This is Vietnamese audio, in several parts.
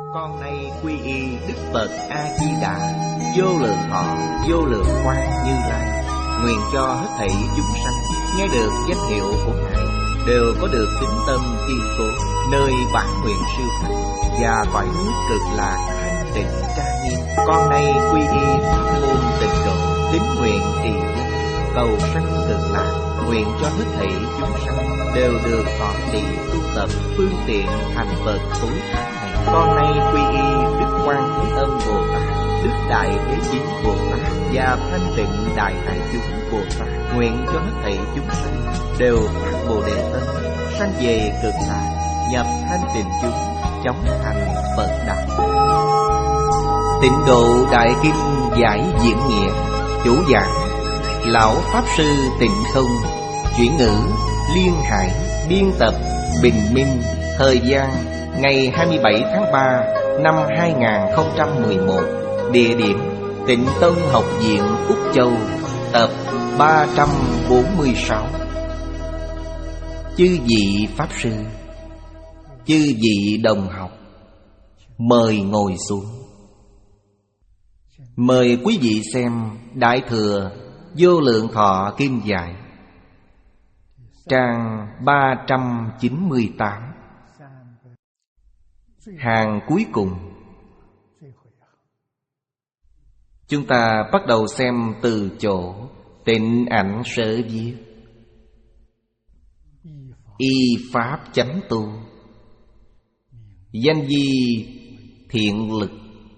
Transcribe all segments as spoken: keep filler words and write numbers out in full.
Con nay quy y Đức Phật A-di-đà, vô lượng thọ, vô lượng quang Như Lai. Nguyện cho hết thảy chúng sanh nghe được danh hiệu của Ngài đều có được tín tâm kiên cố, nơi bản nguyện siêu thắng và cõi nước cực lạc thanh tịnh trang nghiêm. Con nay quy y pháp môn tịnh độ, tín nguyện trì danh, cầu sanh cực lạc. Nguyện cho hết thảy chúng sanh đều được thọ trì tu tập phương tiện thành Phật tối thắng này. Con nay quy y Đức Quan Thế Âm Bồ Tát, Đức Đại Thế Chí Bồ Tát và Thanh Tịnh Đại Hải Chúng Bồ Tát. Nguyện cho hết thảy chúng sanh đều phát Bồ Đề tâm, sanh về cực lạc, nhập thanh tịnh chúng, chóng thành Phật đạo. Tịnh Độ Đại Kinh giải diễn nghĩa. Chủ giảng Lão Pháp Sư Tịnh Không. Chuyển ngữ Liên Hải. Biên tập Bình Minh. Thời gian ngày hai mươi bảy tháng ba năm hai nghìn không trăm mười một. Địa điểm Tịnh Tông Học viện Úc Châu. Tập ba trăm bốn mươi sáu. Chư vị Pháp Sư, chư vị đồng học, mời ngồi xuống. Mời quý vị xem Đại Thừa Vô Lượng Thọ Kim Giải, trang ba trăm chín mươi tám, hàng cuối cùng. Chúng ta bắt đầu xem từ chỗ Tịnh Ảnh Sở viết: y pháp chánh tu, danh di thiện lực,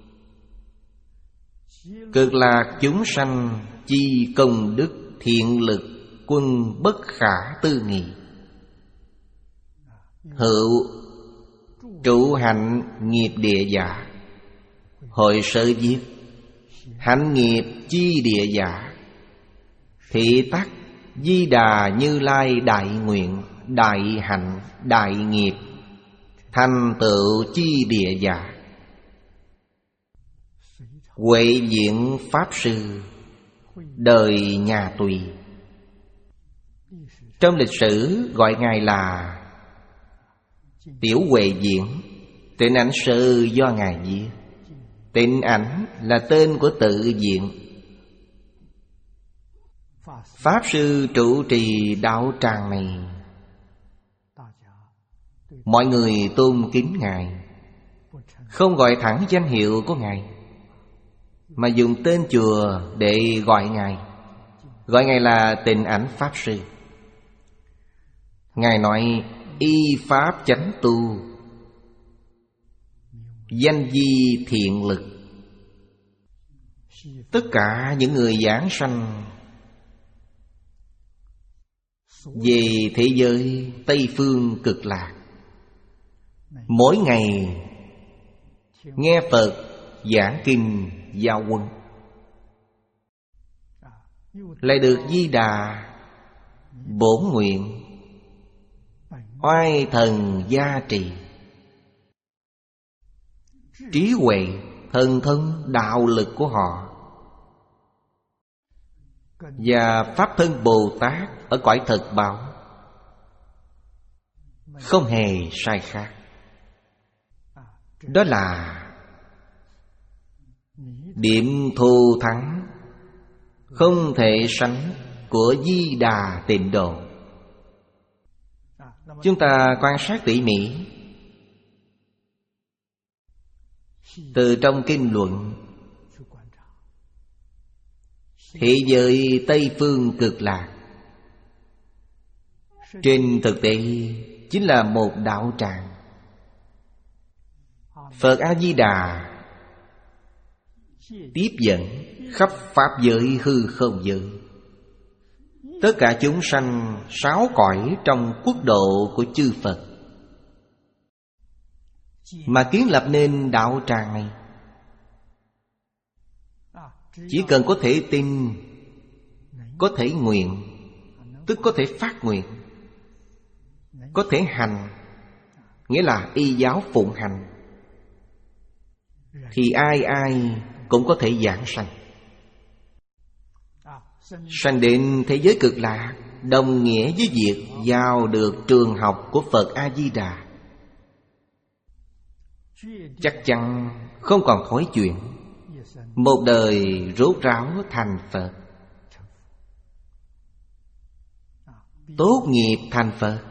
cực lạc chúng sanh chi công đức thiện lực, quân bất khả tư nghị. Hữu trụ hạnh nghiệp địa giả. Hội sở viết: hạnh nghiệp chi địa giả, thị tắc Di Đà Như Lai đại nguyện, đại hạnh, đại nghiệp, thành tựu chi địa giả. Huệ Diện Pháp Sư, đời nhà Tùy. Trong lịch sử gọi Ngài là Tiểu Huệ Diện. Tịnh Ảnh Sư do Ngài viết. Tịnh Ảnh là tên của tự viện. Pháp Sư trụ trì đạo tràng này, mọi người tôn kính Ngài, không gọi thẳng danh hiệu của Ngài, mà dùng tên chùa để gọi Ngài. Gọi Ngài là Tịnh Ảnh Pháp Sư. Ngài nói y pháp chánh tu, danh di thiện lực. Tất cả những người giảng sanh về thế giới Tây Phương Cực Lạc, mỗi ngày nghe Phật giảng kinh giao quân, lại được Di Đà bổn nguyện oai thần gia trì, trí huệ thần thông đạo lực của họ và Pháp thân Bồ Tát ở cõi thật báo không hề sai khác. Đó là điểm thù thắng không thể sánh của Di Đà Tịnh Độ. Chúng ta quan sát tỉ mỉ từ trong kinh luận, thế giới Tây Phương Cực Lạc trên thực tế chính là một đạo tràng. Phật A-di-đà tiếp dẫn khắp pháp giới hư không giới, tất cả chúng sanh sáu cõi trong quốc độ của chư Phật, mà kiến lập nên đạo tràng này. Chỉ cần có thể tin, có thể nguyện, tức có thể phát nguyện, có thể hành, nghĩa là y giáo phụng hành, thì ai ai cũng có thể giảng sanh. Sanh đến thế giới cực lạc đồng nghĩa với việc vào được trường học của Phật A-di-đà. chắc chắn không còn thói chuyện. Một đời rốt ráo thành Phật, tốt nghiệp thành Phật.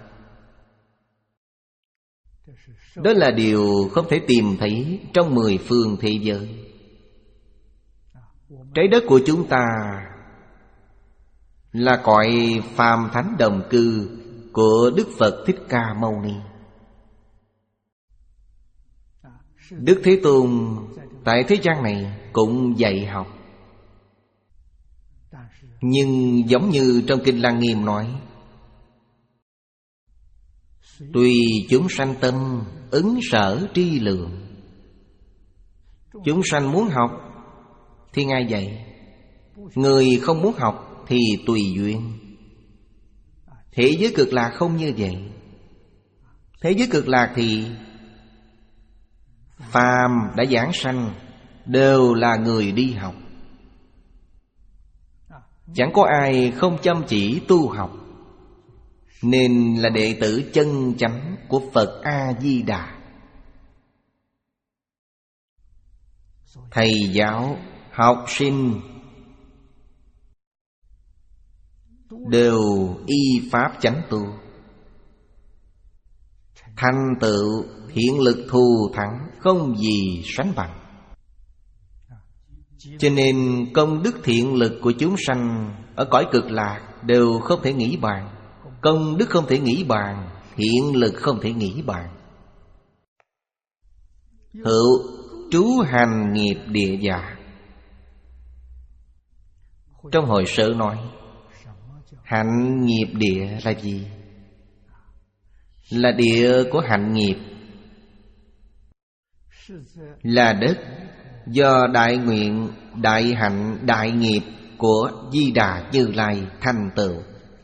Đó là điều không thể tìm thấy trong mười phương thế giới. Trái đất của chúng ta là cõi phàm thánh đồng cư của Đức Phật Thích Ca Mâu Ni. Đức Thế Tôn tại thế gian này cũng dạy học. Nhưng giống như trong Kinh Lăng Nghiêm nói, tùy chúng sanh tâm, ứng sở tri lượng. Chúng sanh muốn học thì Ngài dạy, người không muốn học thì tùy duyên. Thế giới Cực Lạc không như vậy. Thế giới Cực Lạc thì phàm đã giảng sanh đều là người đi học. Chẳng có ai không chăm chỉ tu học, nên là đệ tử chân chánh của Phật A-di-đà. Thầy giáo, học sinh đều y pháp chánh tu, thành tựu thiện lực thù thắng không gì sánh bằng. Cho nên công đức thiện lực của chúng sanh ở cõi Cực Lạc đều không thể nghĩ bàn. Công đức không thể nghĩ bàn, thiện lực không thể nghĩ bàn. Hữu trú hành nghiệp địa giả. Trong Hội Sở nói, hạnh nghiệp địa là gì? Là địa của hạnh nghiệp, là đất do đại nguyện, đại hạnh, đại nghiệp của Di Đà Như Lai thành tựu.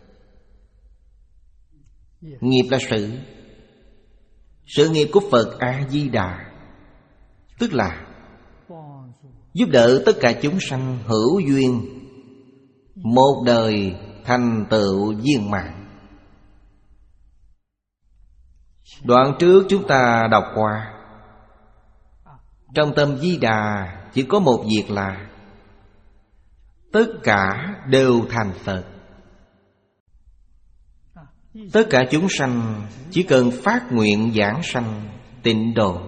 Nghiệp là sự Sự nghiệp của Phật A-di-đà, tức là giúp đỡ tất cả chúng sanh hữu duyên, một đời thành tựu viên mãn. Đoạn trước chúng ta đọc qua, trong tâm Di Đà chỉ có một việc là tất cả đều thành Phật. Tất cả chúng sanh chỉ cần phát nguyện giảng sanh tịnh độ,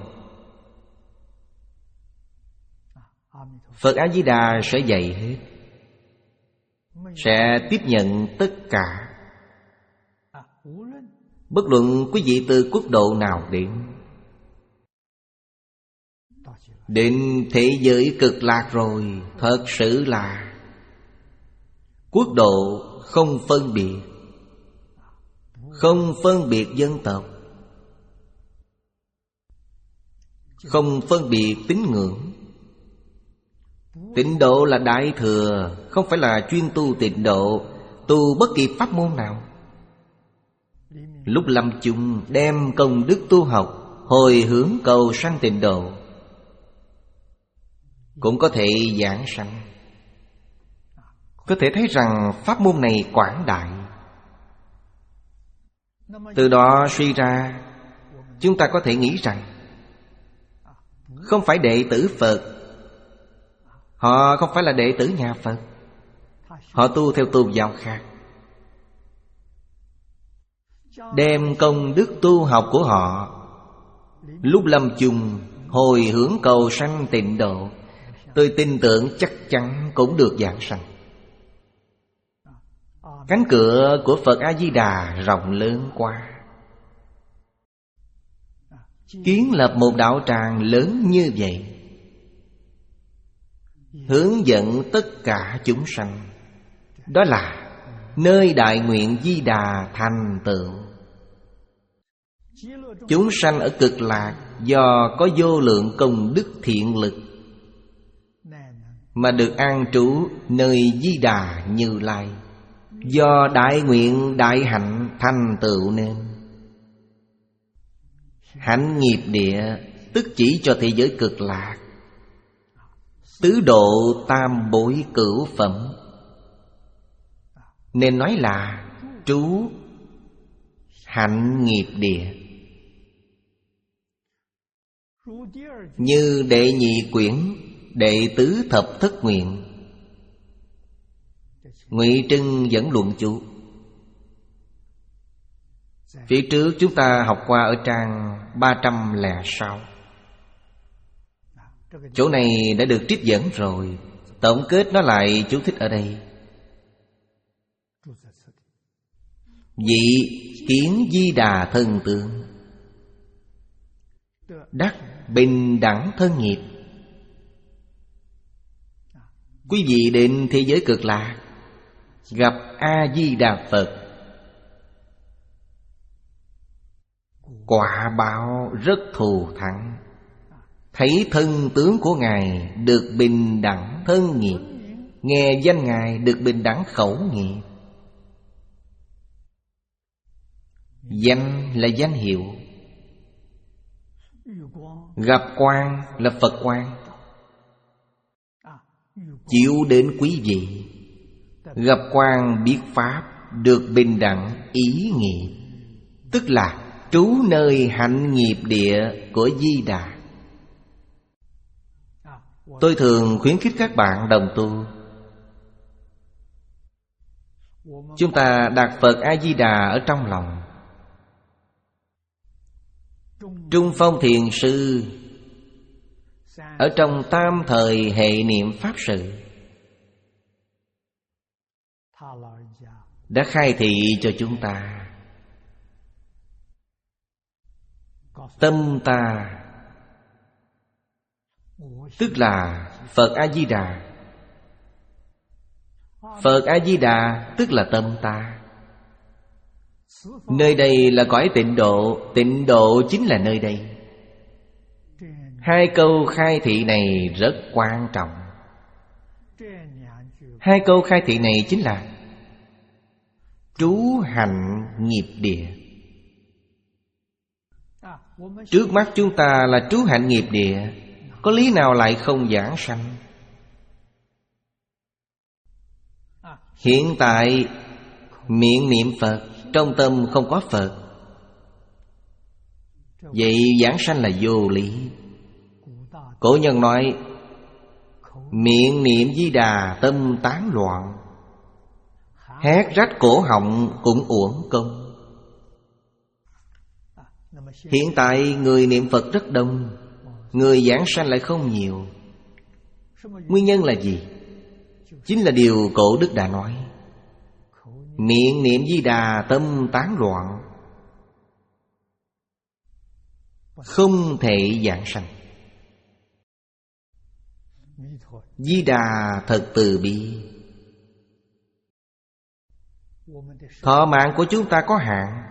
Phật A-di-đà sẽ dạy hết, sẽ tiếp nhận tất cả. Bất luận quý vị từ quốc độ nào đến, đến thế giới Cực Lạc rồi, thật sự là quốc độ không phân biệt, không phân biệt dân tộc, không phân biệt tín ngưỡng. Tịnh độ là đại thừa, không phải là chuyên tu tịnh độ, tu bất kỳ pháp môn nào. Lúc lâm chung đem công đức tu học, hồi hướng cầu sanh tịnh độ, cũng có thể giảng sanh. Có thể thấy rằng pháp môn này quảng đại. Từ đó suy ra, chúng ta có thể nghĩ rằng không phải đệ tử Phật, họ không phải là đệ tử nhà Phật, họ tu theo tôn giáo khác, đem công đức tu học của họ lúc lâm chung hồi hướng cầu sanh tịnh độ, tôi tin tưởng chắc chắn cũng được giảng sanh. Cánh cửa của Phật A-di-đà rộng lớn quá. Kiến lập một đạo tràng lớn như vậy, hướng dẫn tất cả chúng sanh, đó là nơi đại nguyện Di Đà thành tựu. Chúng sanh ở Cực Lạc do có vô lượng công đức thiện lực mà được an trú nơi Di Đà Như Lai, do đại nguyện đại hạnh thành tựu nên. Hạnh nghiệp địa tức chỉ cho thế giới Cực Lạc, tứ độ tam bối cửu phẩm, nên nói là trú hạnh nghiệp địa. như đệ nhị quyển đệ tứ thập thất nguyện. Ngụy Trưng dẫn luận chú. Phía trước chúng ta học qua ở trang ba trăm lẻ sáu. Chỗ này đã được trích dẫn rồi, tổng kết nó lại chú thích ở đây. Vị kiến Di Đà thân tướng, đắc bình đẳng thân nghiệp. Quý vị đến thế giới cực lạc, gặp A-di-đà Phật, quả báo rất thù thắng. Thấy thân tướng của Ngài được bình đẳng thân nghiệp, nghe danh Ngài được bình đẳng khẩu nghiệp. Danh là danh hiệu, gặp quang là Phật quang chiếu đến quý vị. Gặp quang biết pháp được bình đẳng ý nghiệp, tức là trú nơi hạnh nghiệp địa của Di Đà. Tôi thường khuyến khích các bạn đồng tu, chúng ta đặt Phật A-di-đà ở trong lòng. Trung Phong Thiền Sư ở trong tam thời hệ niệm pháp sự đã khai thị cho chúng ta. Tâm ta tức là Phật A-di-đà, Phật A-di-đà tức là tâm ta. Nơi đây là cõi tịnh độ, tịnh độ chính là nơi đây. Hai câu khai thị này rất quan trọng. Hai câu khai thị này chính là trú hạnh nghiệp địa. Trước mắt chúng ta là trú hạnh nghiệp địa, có lý nào lại không giảng sanh? Hiện tại miệng niệm Phật, trong tâm không có Phật, vậy giảng sanh là vô lý. Cổ nhân nói miệng niệm Di Đà tâm tán loạn, hét rách cổ họng cũng uổng công. Hiện tại người niệm Phật rất đông, người giảng sanh lại không nhiều. Nguyên nhân là gì? Chính là điều cổ đức đã nói, miệng niệm Di Đà tâm tán loạn, không thể giảng sanh. Di Đà thật từ bi. Thọ mạng của chúng ta có hạn.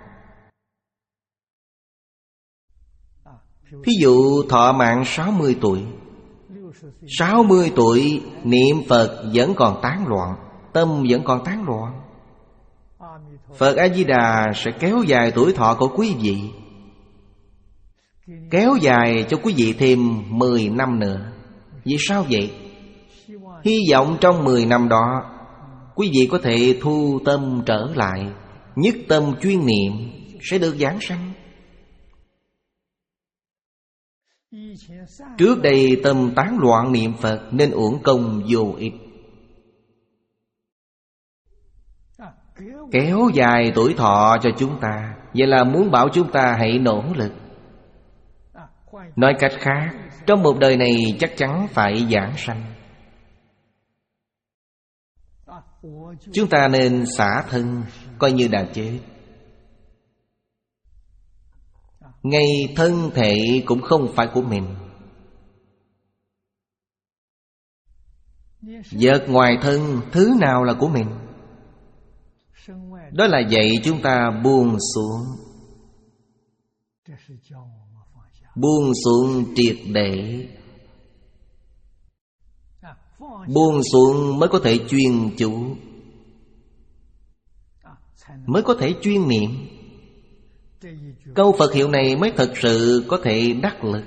Thí dụ thọ mạng sáu mươi tuổi, sáu mươi tuổi niệm Phật vẫn còn tán loạn, tâm vẫn còn tán loạn. Phật A-di-đà sẽ kéo dài tuổi thọ của quý vị, kéo dài cho quý vị thêm mười năm nữa. Vì sao vậy? Hy vọng trong mười năm đó quý vị có thể thu tâm trở lại, nhất tâm chuyên niệm, sẽ được giảng sanh. Trước đây tâm tán loạn niệm Phật nên uổng công vô ích. Kéo dài tuổi thọ cho chúng ta, vậy là muốn bảo chúng ta hãy nỗ lực. Nói cách khác, trong một đời này chắc chắn phải giảng sanh. Chúng ta nên xả thân, coi như đã chết. Ngay thân thể cũng không phải của mình. Vật ngoài thân, thứ nào là của mình? Đó là dạy chúng ta buông xuống. Buông xuống triệt để. Buông xuống mới có thể chuyên chú, mới có thể chuyên niệm. Câu Phật hiệu này mới thật sự có thể đắc lực.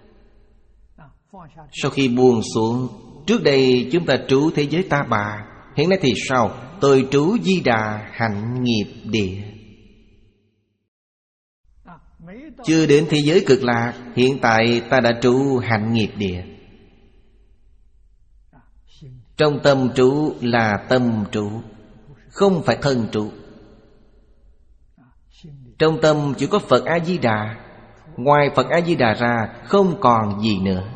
Sau khi buông xuống, trước đây chúng ta trú thế giới ta bà, hiện nay thì sao? Tôi trú Di Đà hạnh nghiệp địa. chưa đến thế giới cực lạc, hiện tại ta đã trụ hạnh nghiệp địa. Trong tâm trụ là tâm trụ, không phải thân trụ. Trong tâm chỉ có Phật A-di-đà, ngoài Phật A-di-đà ra không còn gì nữa.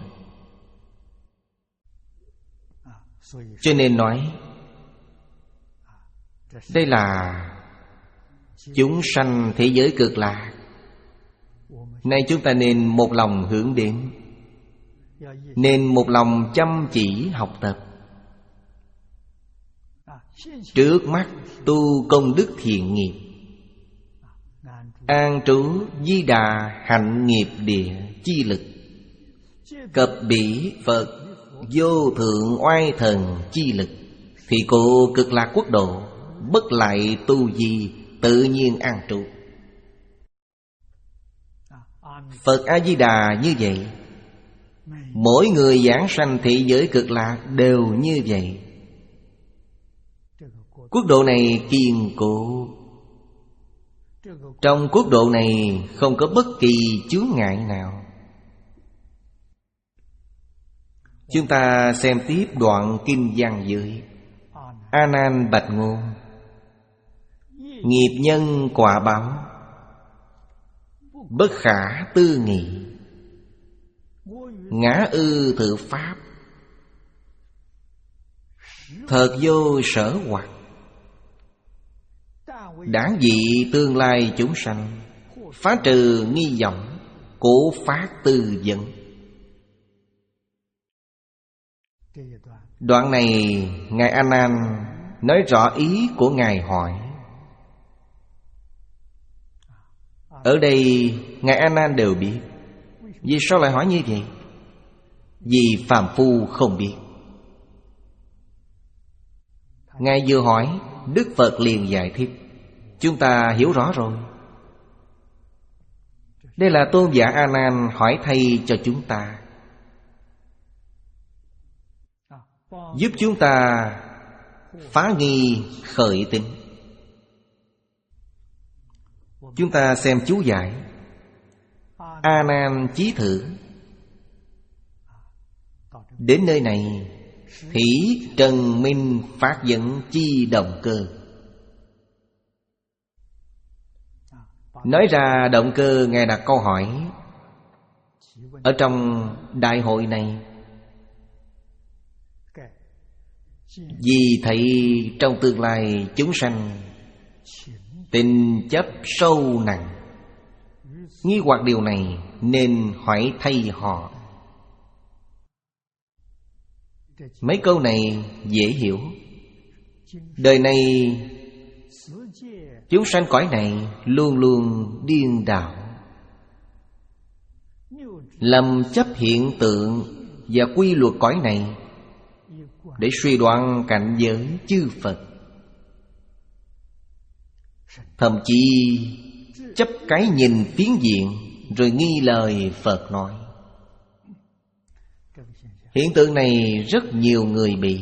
Cho nên nói đây là chúng sanh thế giới cực lạc. Nay chúng ta nên một lòng hướng đến, nên một lòng chăm chỉ học tập. Trước mắt tu công đức thiện nghiệp, an trú Di Đà hạnh nghiệp địa chi lực, cập bỉ Phật vô thượng oai thần chi lực, thì cụ cực lạc quốc độ bất lại tu gì tự nhiên an trụ. Phật A-di-đà như vậy, mỗi người giảng sanh thế giới cực lạc đều như vậy. Quốc độ này kiên cố. Trong quốc độ này không có bất kỳ chướng ngại nào. Chúng ta xem tiếp đoạn kinh văn dưới. A Nan bạch ngôn: nghiệp nhân quả báo, bất khả tư nghị, ngã ư thử pháp, thật vô sở hoặc. Đảng dị tương lai chúng sanh, phá trừ nghi vọng, cố phát tư vấn. Đoạn này Ngài A Nan nói rõ ý của Ngài hỏi. Ở đây Ngài A Nan đều biết. Vì sao lại hỏi như vậy? Vì phàm phu không biết. Ngài vừa hỏi, Đức Phật liền giải thích. Chúng ta hiểu rõ rồi. Đây là tôn giả A Nan hỏi thay cho chúng ta, giúp chúng ta phá nghi khởi tín. Chúng ta xem chú giải. A Nan chí thử. Đến nơi này, thỉ trần minh phát dẫn chi động cơ. Nói ra động cơ Ngài đặt câu hỏi. Ở trong đại hội này, vì thấy trong tương lai chúng sanh tình chấp sâu nặng, nghi hoặc điều này nên hỏi thay họ. Mấy câu này dễ hiểu. Đời này chúng sanh cõi này luôn luôn điên đảo, lầm chấp hiện tượng và quy luật cõi này để suy đoán cảnh giới chư Phật. Thậm chí chấp cái nhìn phiến diện rồi nghi lời Phật nói. Hiện tượng này rất nhiều người bị.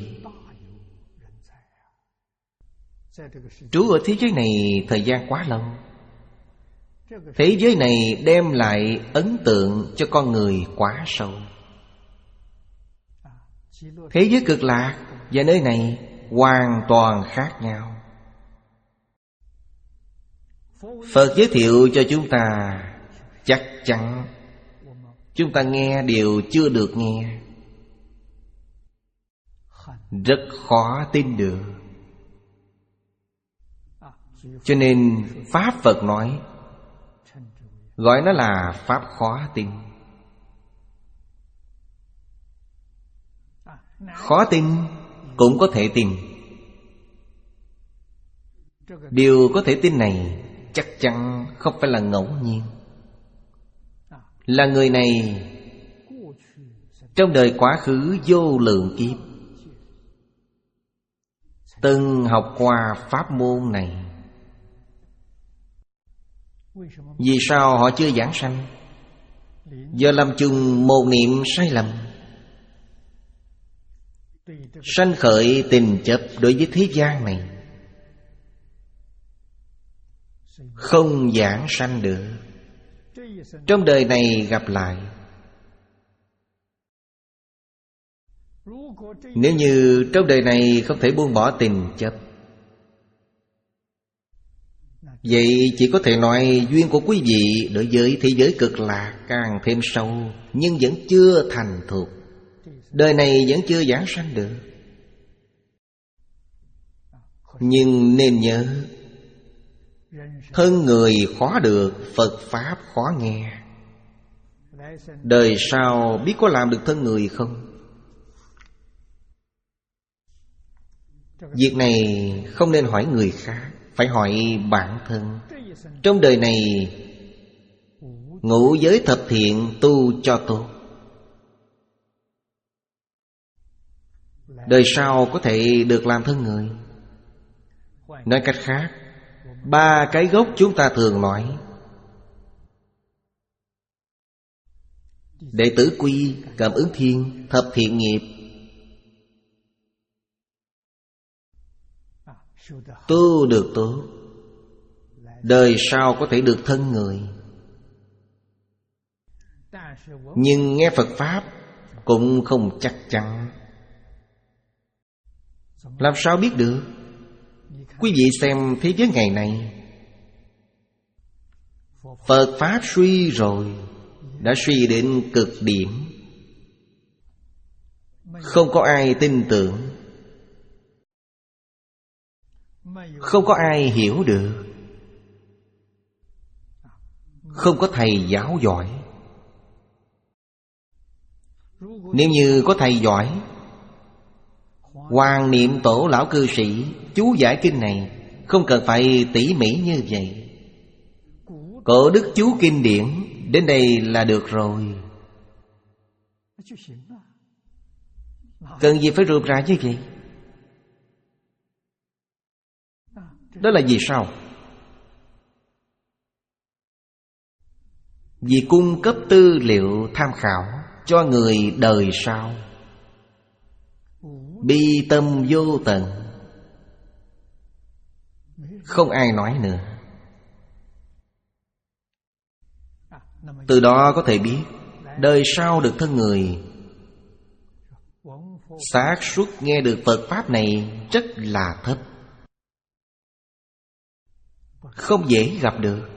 Trú ở thế giới này thời gian quá lâu. Thế giới này đem lại ấn tượng cho con người quá sâu. Thế giới cực lạc và nơi này hoàn toàn khác nhau. Phật giới thiệu cho chúng ta, chắc chắn chúng ta nghe điều chưa được nghe, rất khó tin được. Cho nên Pháp Phật nói, gọi nó là Pháp khó tin. Khó tin cũng có thể tin. Điều có thể tin này chắc chắn không phải là ngẫu nhiên. Là người này trong đời quá khứ vô lượng kiếp từng học qua pháp môn này. Vì sao họ chưa giảng sanh? Do làm chung một niệm sai lầm, sanh khởi tình chấp đối với thế gian này, không giảng sanh được. trong đời này gặp lại. Nếu như trong đời này không thể buông bỏ tình chấp, vậy chỉ có thể nói duyên của quý vị đối với thế giới cực lạc càng thêm sâu, nhưng vẫn chưa thành thục. Đời này vẫn chưa giảng sanh được. Nhưng nên nhớ, thân người khó được, Phật Pháp khó nghe. Đời sau biết có làm được thân người không? Việc này không nên hỏi người khác, phải hỏi bản thân. Trong đời này, ngũ giới thập thiện tu cho tốt, đời sau có thể được làm thân người. Nói cách khác, ba cái gốc chúng ta thường nói: đệ tử quy, cảm ứng thiên, thập thiện nghiệp. Tu được tốt, đời sau có thể được thân người. Nhưng nghe Phật Pháp cũng không chắc chắn. Làm sao biết được? Quý vị xem thế giới ngày này, Phật Pháp suy rồi, đã suy đến cực điểm, không có ai tin tưởng, không có ai hiểu được, không có thầy giáo giỏi. Nếu như có thầy giỏi, Hoàng Niệm Tổ lão cư sĩ chú giải kinh này không cần phải tỉ mỉ như vậy. Cổ đức chú kinh điển đến đây là được rồi. Cần gì phải rườm rà như vậy? Đó là vì sao? Vì cung cấp tư liệu tham khảo cho người đời sau. Bi tâm vô tận, không ai nói nữa. Từ đó có thể biết đời sau được thân người. Xác suất nghe được Phật Pháp này rất là thấp, không dễ gặp được.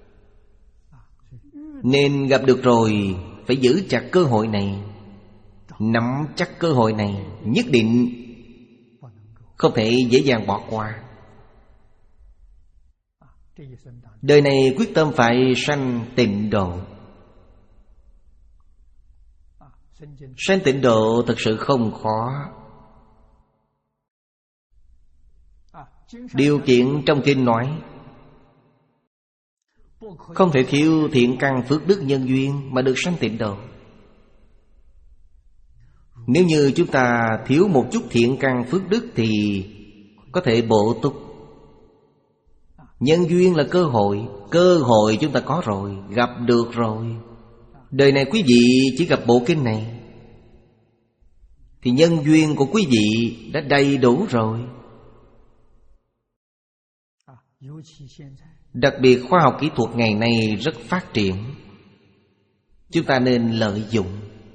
Nên gặp được rồi phải giữ chặt cơ hội này, nắm chắc cơ hội này, nhất định không thể dễ dàng bỏ qua. Đời này quyết tâm phải sanh tịnh độ. Sanh tịnh độ thật sự không khó. Điều kiện trong kinh nói không thể thiếu thiện căn phước đức nhân duyên mà được sanh tịnh độ. Nếu như chúng ta thiếu một chút thiện căn phước đức thì có thể bổ túc. Nhân duyên là cơ hội. Cơ hội chúng ta có rồi, gặp được rồi. Đời này quý vị chỉ gặp bộ kinh này thì nhân duyên của quý vị đã đầy đủ rồi. Đặc biệt khoa học kỹ thuật ngày nay rất phát triển, chúng ta nên lợi dụng.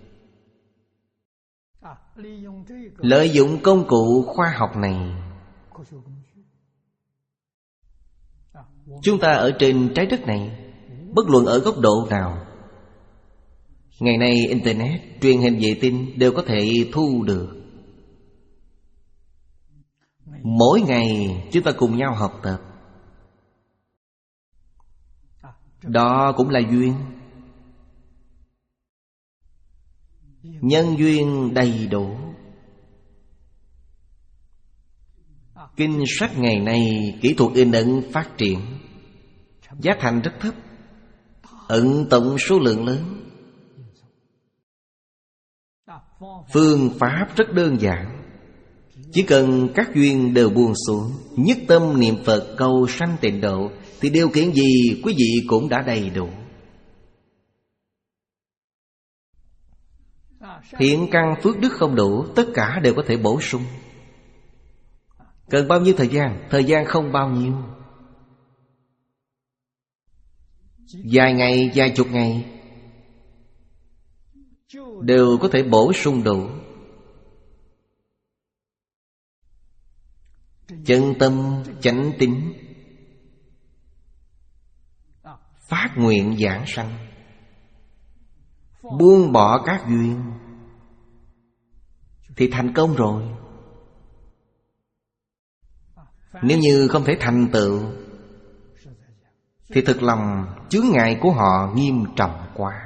Lợi dụng công cụ khoa học này. Chúng ta ở trên trái đất này, bất luận ở góc độ nào, ngày nay Internet, truyền hình vệ tinh đều có thể thu được. Mỗi ngày chúng ta cùng nhau học tập. Đó cũng là duyên. Nhân duyên đầy đủ. Kinh sách ngày nay kỹ thuật in ấn phát triển, giá thành rất thấp, ấn tổng số lượng lớn. Phương pháp rất đơn giản. Chỉ cần các duyên đều buông xuống, nhất tâm niệm Phật cầu sanh tịnh độ, thì điều kiện gì quý vị cũng đã đầy đủ. Thiện căn phước đức không đủ, tất cả đều có thể bổ sung. Cần bao nhiêu thời gian? Thời gian không bao nhiêu. vài ngày, vài chục ngày đều có thể bổ sung đủ. Chân tâm chánh tín, phát nguyện giảng sanh, buông bỏ các duyên thì thành công rồi. Nếu như không thể thành tựu thì thực lòng chướng ngại của họ nghiêm trọng quá.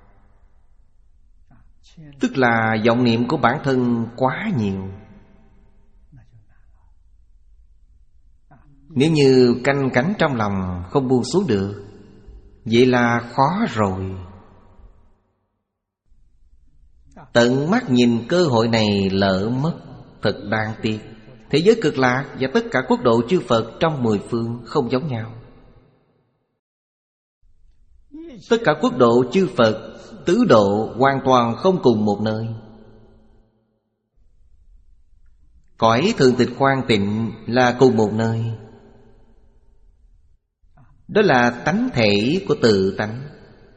Tức là vọng niệm của bản thân quá nhiều. Nếu như canh cánh trong lòng không buông xuống được, vậy là khó rồi. Tận mắt nhìn cơ hội này lỡ mất, thật đáng tiếc. Thế giới cực lạc và tất cả quốc độ chư Phật trong mười phương không giống nhau. Tất cả quốc độ chư Phật tứ độ hoàn toàn không cùng một nơi. Cõi thường tịch khoan tịnh là cùng một nơi. Đó là tánh thể của tự tánh,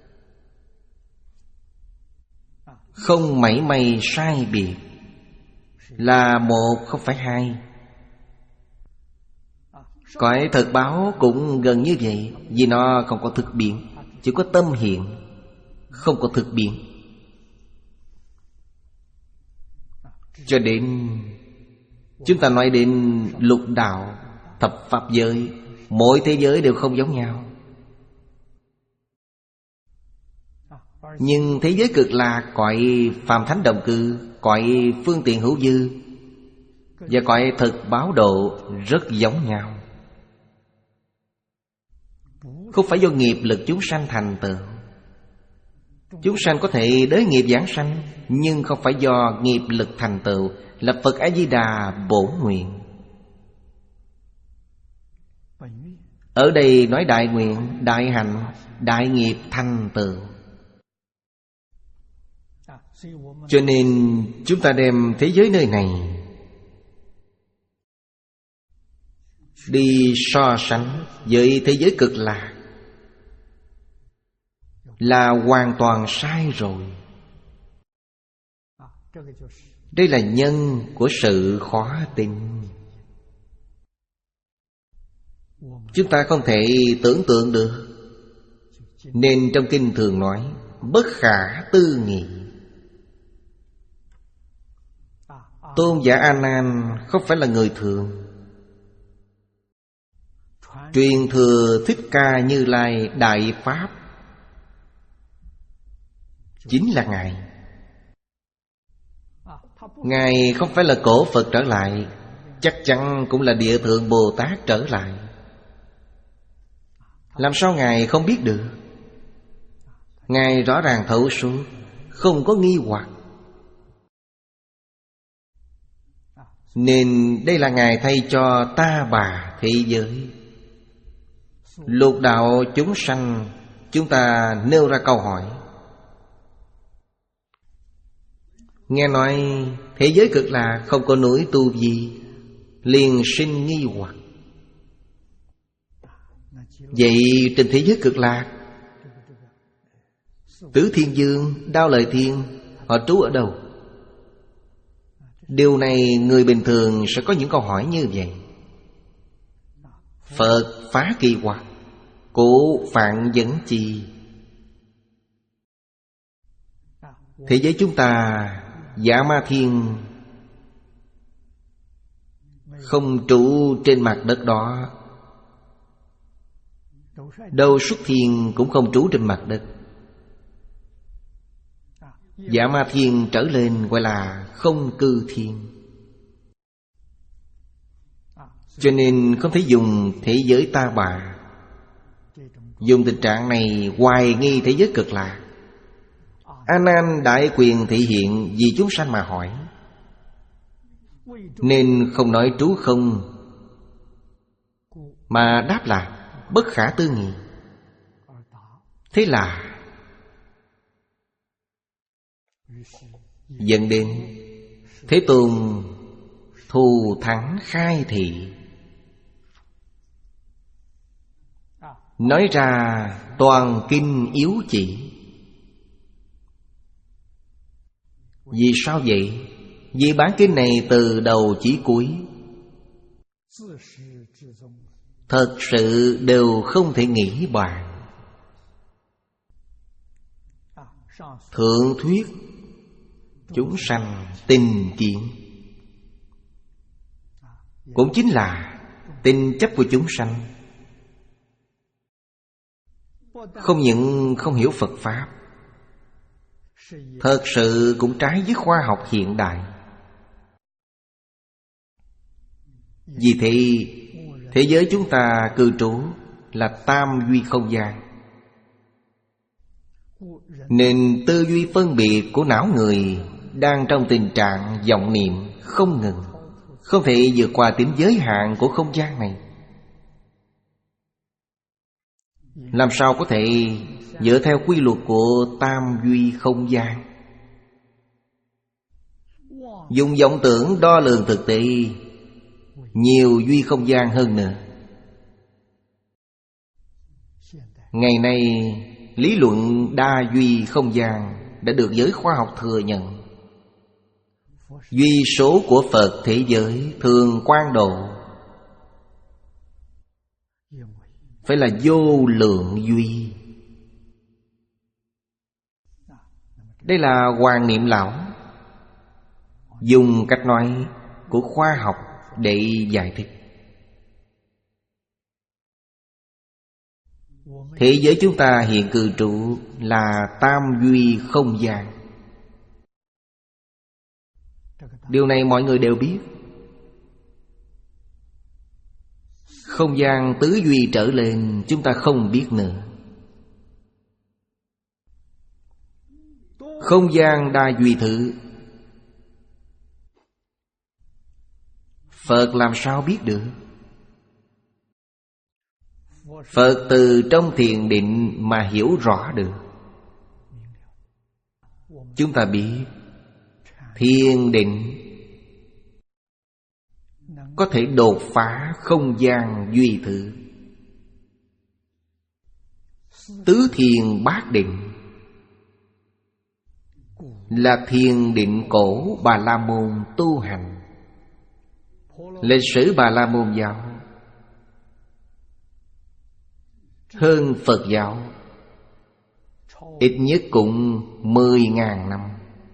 không mảy may sai biệt, là một không phải hai. Cõi thật báo cũng gần như vậy, vì nó không có thực biến, chỉ có tâm hiện, không có thực biến. Cho đến chúng ta nói đến lục đạo, thập pháp giới, mỗi thế giới đều không giống nhau. Nhưng thế giới cực lạc, cõi phàm thánh đồng cư, cõi phương tiện hữu dư và cõi thực báo độ rất giống nhau. Không phải do nghiệp lực chúng sanh thành tựu. Chúng sanh có thể đới nghiệp giảng sanh, nhưng không phải do nghiệp lực thành tựu, là Phật A-di-đà bổn nguyện. Ở đây nói đại nguyện, đại hạnh, đại nghiệp thành tựu. Cho nên chúng ta đem thế giới nơi này đi so sánh với thế giới cực lạc là hoàn toàn sai rồi. Đây là nhân của sự khó tin. Chúng ta không thể tưởng tượng được. Nên trong kinh thường nói bất khả tư nghị. Tôn giả A Nan không phải là người thường. Truyền thừa Thích Ca Như Lai Đại Pháp chính là Ngài. Ngài không phải là cổ Phật trở lại, chắc chắn cũng là Địa Thượng Bồ Tát trở lại. Làm sao Ngài không biết được? Ngài rõ ràng thấu suốt, không có nghi hoặc. Nên đây là Ngài thay cho ta bà thế giới. Lục đạo chúng sanh, chúng ta nêu ra câu hỏi. Nghe nói thế giới cực lạc không có núi tu gì, liền sinh nghi hoặc. Vậy trên thế giới cực lạc, Tứ Thiên Dương, Đao Lợi Thiên, họ trú ở đâu? Điều này người bình thường sẽ có những câu hỏi như vậy. Phật phá kỳ hoặc, cụ phạn dẫn chi. Thế giới chúng ta, Dạ Ma Thiên không trụ trên mặt đất đó, Đâu Xuất Thiên cũng không trú trên mặt đất. Dạ Ma Thiên trở lên gọi là không cư thiên. Cho nên không thể dùng thế giới ta bà. Dùng tình trạng này hoài nghi thế giới cực lạc. A Nan đại quyền thị hiện vì chúng sanh mà hỏi, nên không nói trú không, mà đáp là bất khả tư nghị. Thế là dẫn đến Thế Tôn thù thắng khai thị. Nói ra toàn kinh yếu chỉ. Vì sao vậy? Vì bản kinh này từ đầu chí cuối thật sự đều không thể nghĩ bàn. Thượng thuyết chúng sanh tình kiến, cũng chính là tình chấp của chúng sanh. Không những không hiểu Phật Pháp, thật sự cũng trái với khoa học hiện đại. Vì thế thế giới chúng ta cư trú là tam duy không gian, nên tư duy phân biệt của não người đang trong tình trạng vọng niệm không ngừng, không thể vượt qua tính giới hạn của không gian này. Làm sao có thể dựa theo quy luật của tam duy không gian? Dùng vọng tưởng đo lường thực tế nhiều duy không gian hơn nữa. Ngày nay lý luận đa duy không gian đã được giới khoa học thừa nhận. Duy số của Phật thế giới thường quang độ phải là vô lượng duy. Đây là Hoàng Niệm Lão dùng cách nói của khoa học để giải thích. Thế giới chúng ta hiện cư trụ là tam duy không gian. Điều này mọi người đều biết. Không gian tứ duy trở lên chúng ta không biết nữa. Không gian đa duy thử, Phật làm sao biết được? Phật từ trong thiền định mà hiểu rõ được. Chúng ta biết thiền định có thể đột phá không gian duy thử. Tứ thiền bát định là thiền định cổ Bà La Môn tu hành. Lịch sử Bà La Môn giáo hơn Phật giáo ít nhất cũng mười ngàn năm.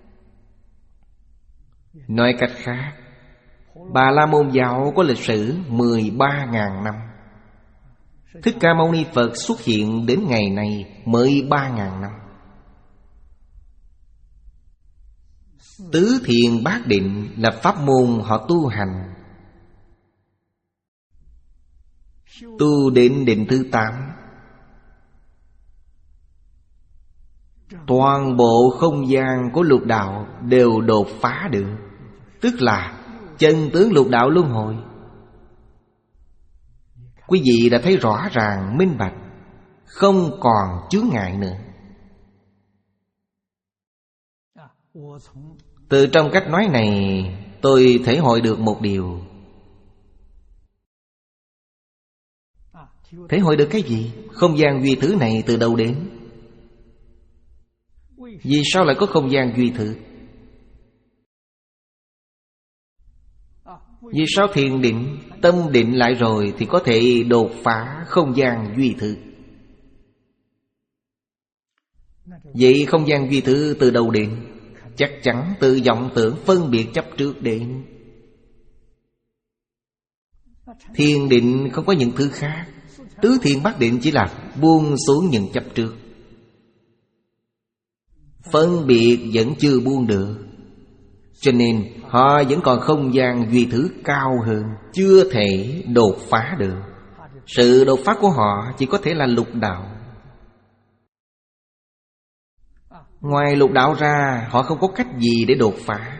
Nói cách khác, Bà La Môn giáo có lịch sử mười ba ngàn năm. Thích Ca Mâu Ni Phật xuất hiện đến ngày này mới ba ngàn năm. Tứ thiền bát định là pháp môn họ tu hành. Tu đến định thứ tám, toàn bộ không gian của lục đạo đều đột phá được. Tức là chân tướng lục đạo luân hồi. Quý vị đã thấy rõ ràng minh bạch, không còn chướng ngại nữa. Từ trong cách nói này tôi thể hội được một điều. Thể hội được cái gì? Không gian duy thứ này từ đâu đến? Vì sao lại có không gian duy thứ? Vì sao thiền định, tâm định lại rồi thì có thể đột phá không gian duy thứ? Vậy không gian duy thứ từ đâu đến? Chắc chắn từ vọng tưởng phân biệt chấp trước đến. Thiền định không có những thứ khác. Tứ thiền bát định chỉ là buông xuống những chấp trước. Phân biệt vẫn chưa buông được, cho nên họ vẫn còn không gian duy thứ cao hơn, chưa thể đột phá được. Sự đột phá của họ chỉ có thể là lục đạo. Ngoài lục đạo ra, họ không có cách gì để đột phá.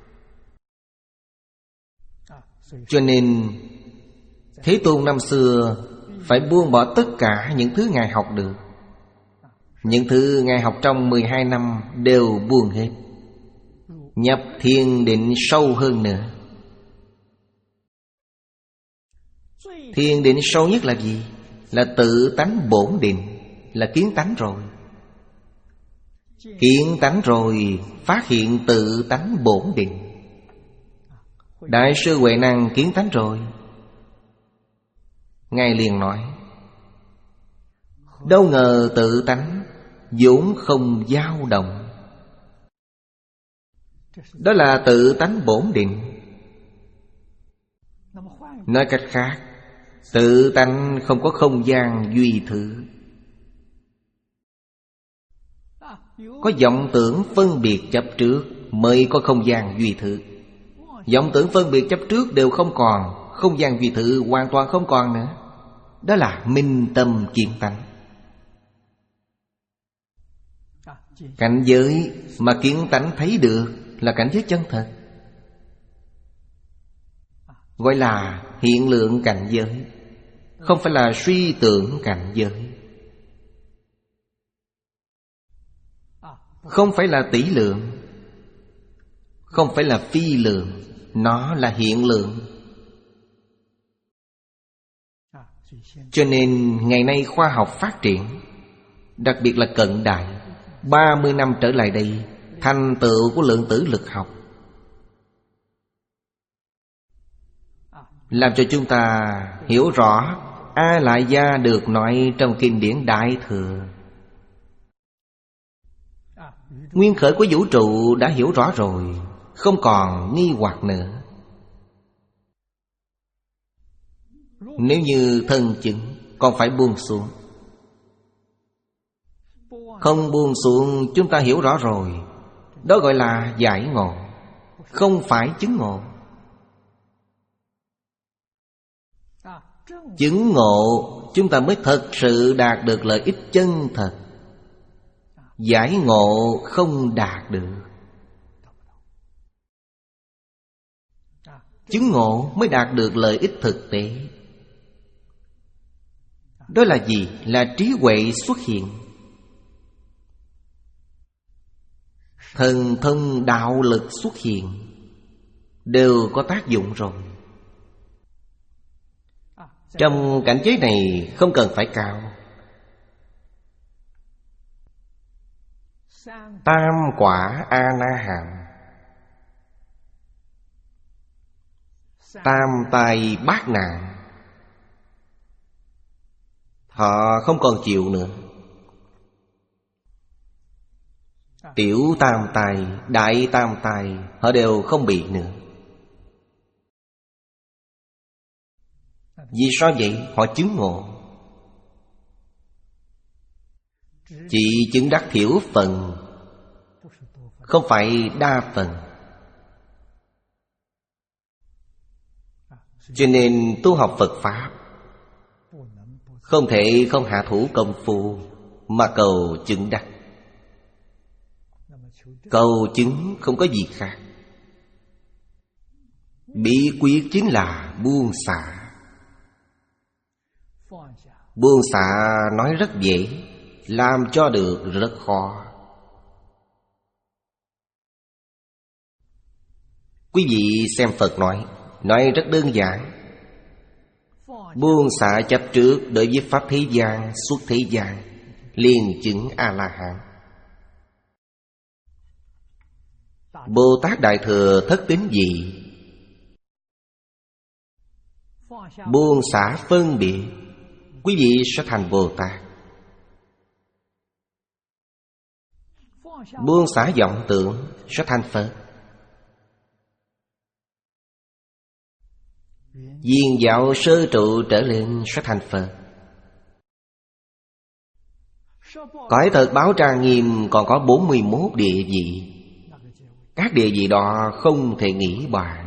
Cho nên Thế Tôn năm xưa phải buông bỏ tất cả những thứ Ngài học được. Những thứ Ngài học trong mười hai năm đều buông hết, nhập thiền định sâu hơn nữa. Thiền định sâu nhất là gì? là tự tánh bổn định, là kiến tánh rồi. Kiến tánh rồi, phát hiện tự tánh bổn định. Đại sư Huệ Năng kiến tánh rồi, Ngài liền nói: đâu ngờ tự tánh vốn không dao động. Đó là tự tánh bổn định. Nói cách khác, tự tánh không có không gian duy thử. Có vọng tưởng phân biệt chấp trước mới có không gian duy thử. Vọng tưởng phân biệt chấp trước đều không còn, không gian duy thử hoàn toàn không còn nữa. Đó là minh tâm kiến tánh. Cảnh giới mà kiến tánh thấy được là cảnh giới chân thật, gọi là hiện lượng cảnh giới, không phải là suy tưởng cảnh giới, không phải là tỷ lượng, không phải là phi lượng. Nó là hiện lượng. Cho nên ngày nay khoa học phát triển, đặc biệt là cận đại, ba mươi năm trở lại đây, thành tựu của lượng tử lực học làm cho chúng ta hiểu rõ A Lại Gia được nói trong kinh điển Đại Thừa. Nguyên khởi của vũ trụ đã hiểu rõ rồi, không còn nghi hoặc nữa. Nếu như thân chứng, còn phải buông xuống. Không buông xuống, chúng ta hiểu rõ rồi, đó gọi là giải ngộ, không phải chứng ngộ. Chứng ngộ, chúng ta mới thật sự đạt được lợi ích chân thật. Giải ngộ không đạt được. Chứng ngộ mới đạt được lợi ích thực tế. Đó là gì? Là trí huệ xuất hiện. Thần thông đạo lực xuất hiện, đều có tác dụng rồi. Trong cảnh giới này không cần phải cao. Tam quả A-la-hán, tam tài bát nạn, họ không còn chịu nữa. Tiểu tam tài, đại tam tài, họ đều không bị nữa. Vì sao vậy? Họ chứng ngộ. Chỉ chứng đắc thiểu phần, không phải đa phần. Cho nên tu học Phật Pháp không thể không hạ thủ công phu mà cầu chứng đắc. Cầu chứng không có gì khác. Bí quyết chính là buông xả. Buông xả nói rất dễ, làm cho được rất khó. Quý vị xem Phật nói, nói rất đơn giản. Buông xả chấp trước đối với pháp thế gian, xuất thế gian, liền chứng A-la-hán. Bồ Tát Đại Thừa thất tín gì? Buông xả phân biệt, quý vị sẽ thành Bồ Tát. Buông xả vọng tưởng sẽ thành Phật. Viên dạo sơ trụ trở lên sẽ thành Phật. Cõi thật báo trang nghiêm còn có bốn mươi mốt địa vị. Các địa vị đó không thể nghĩ bàn.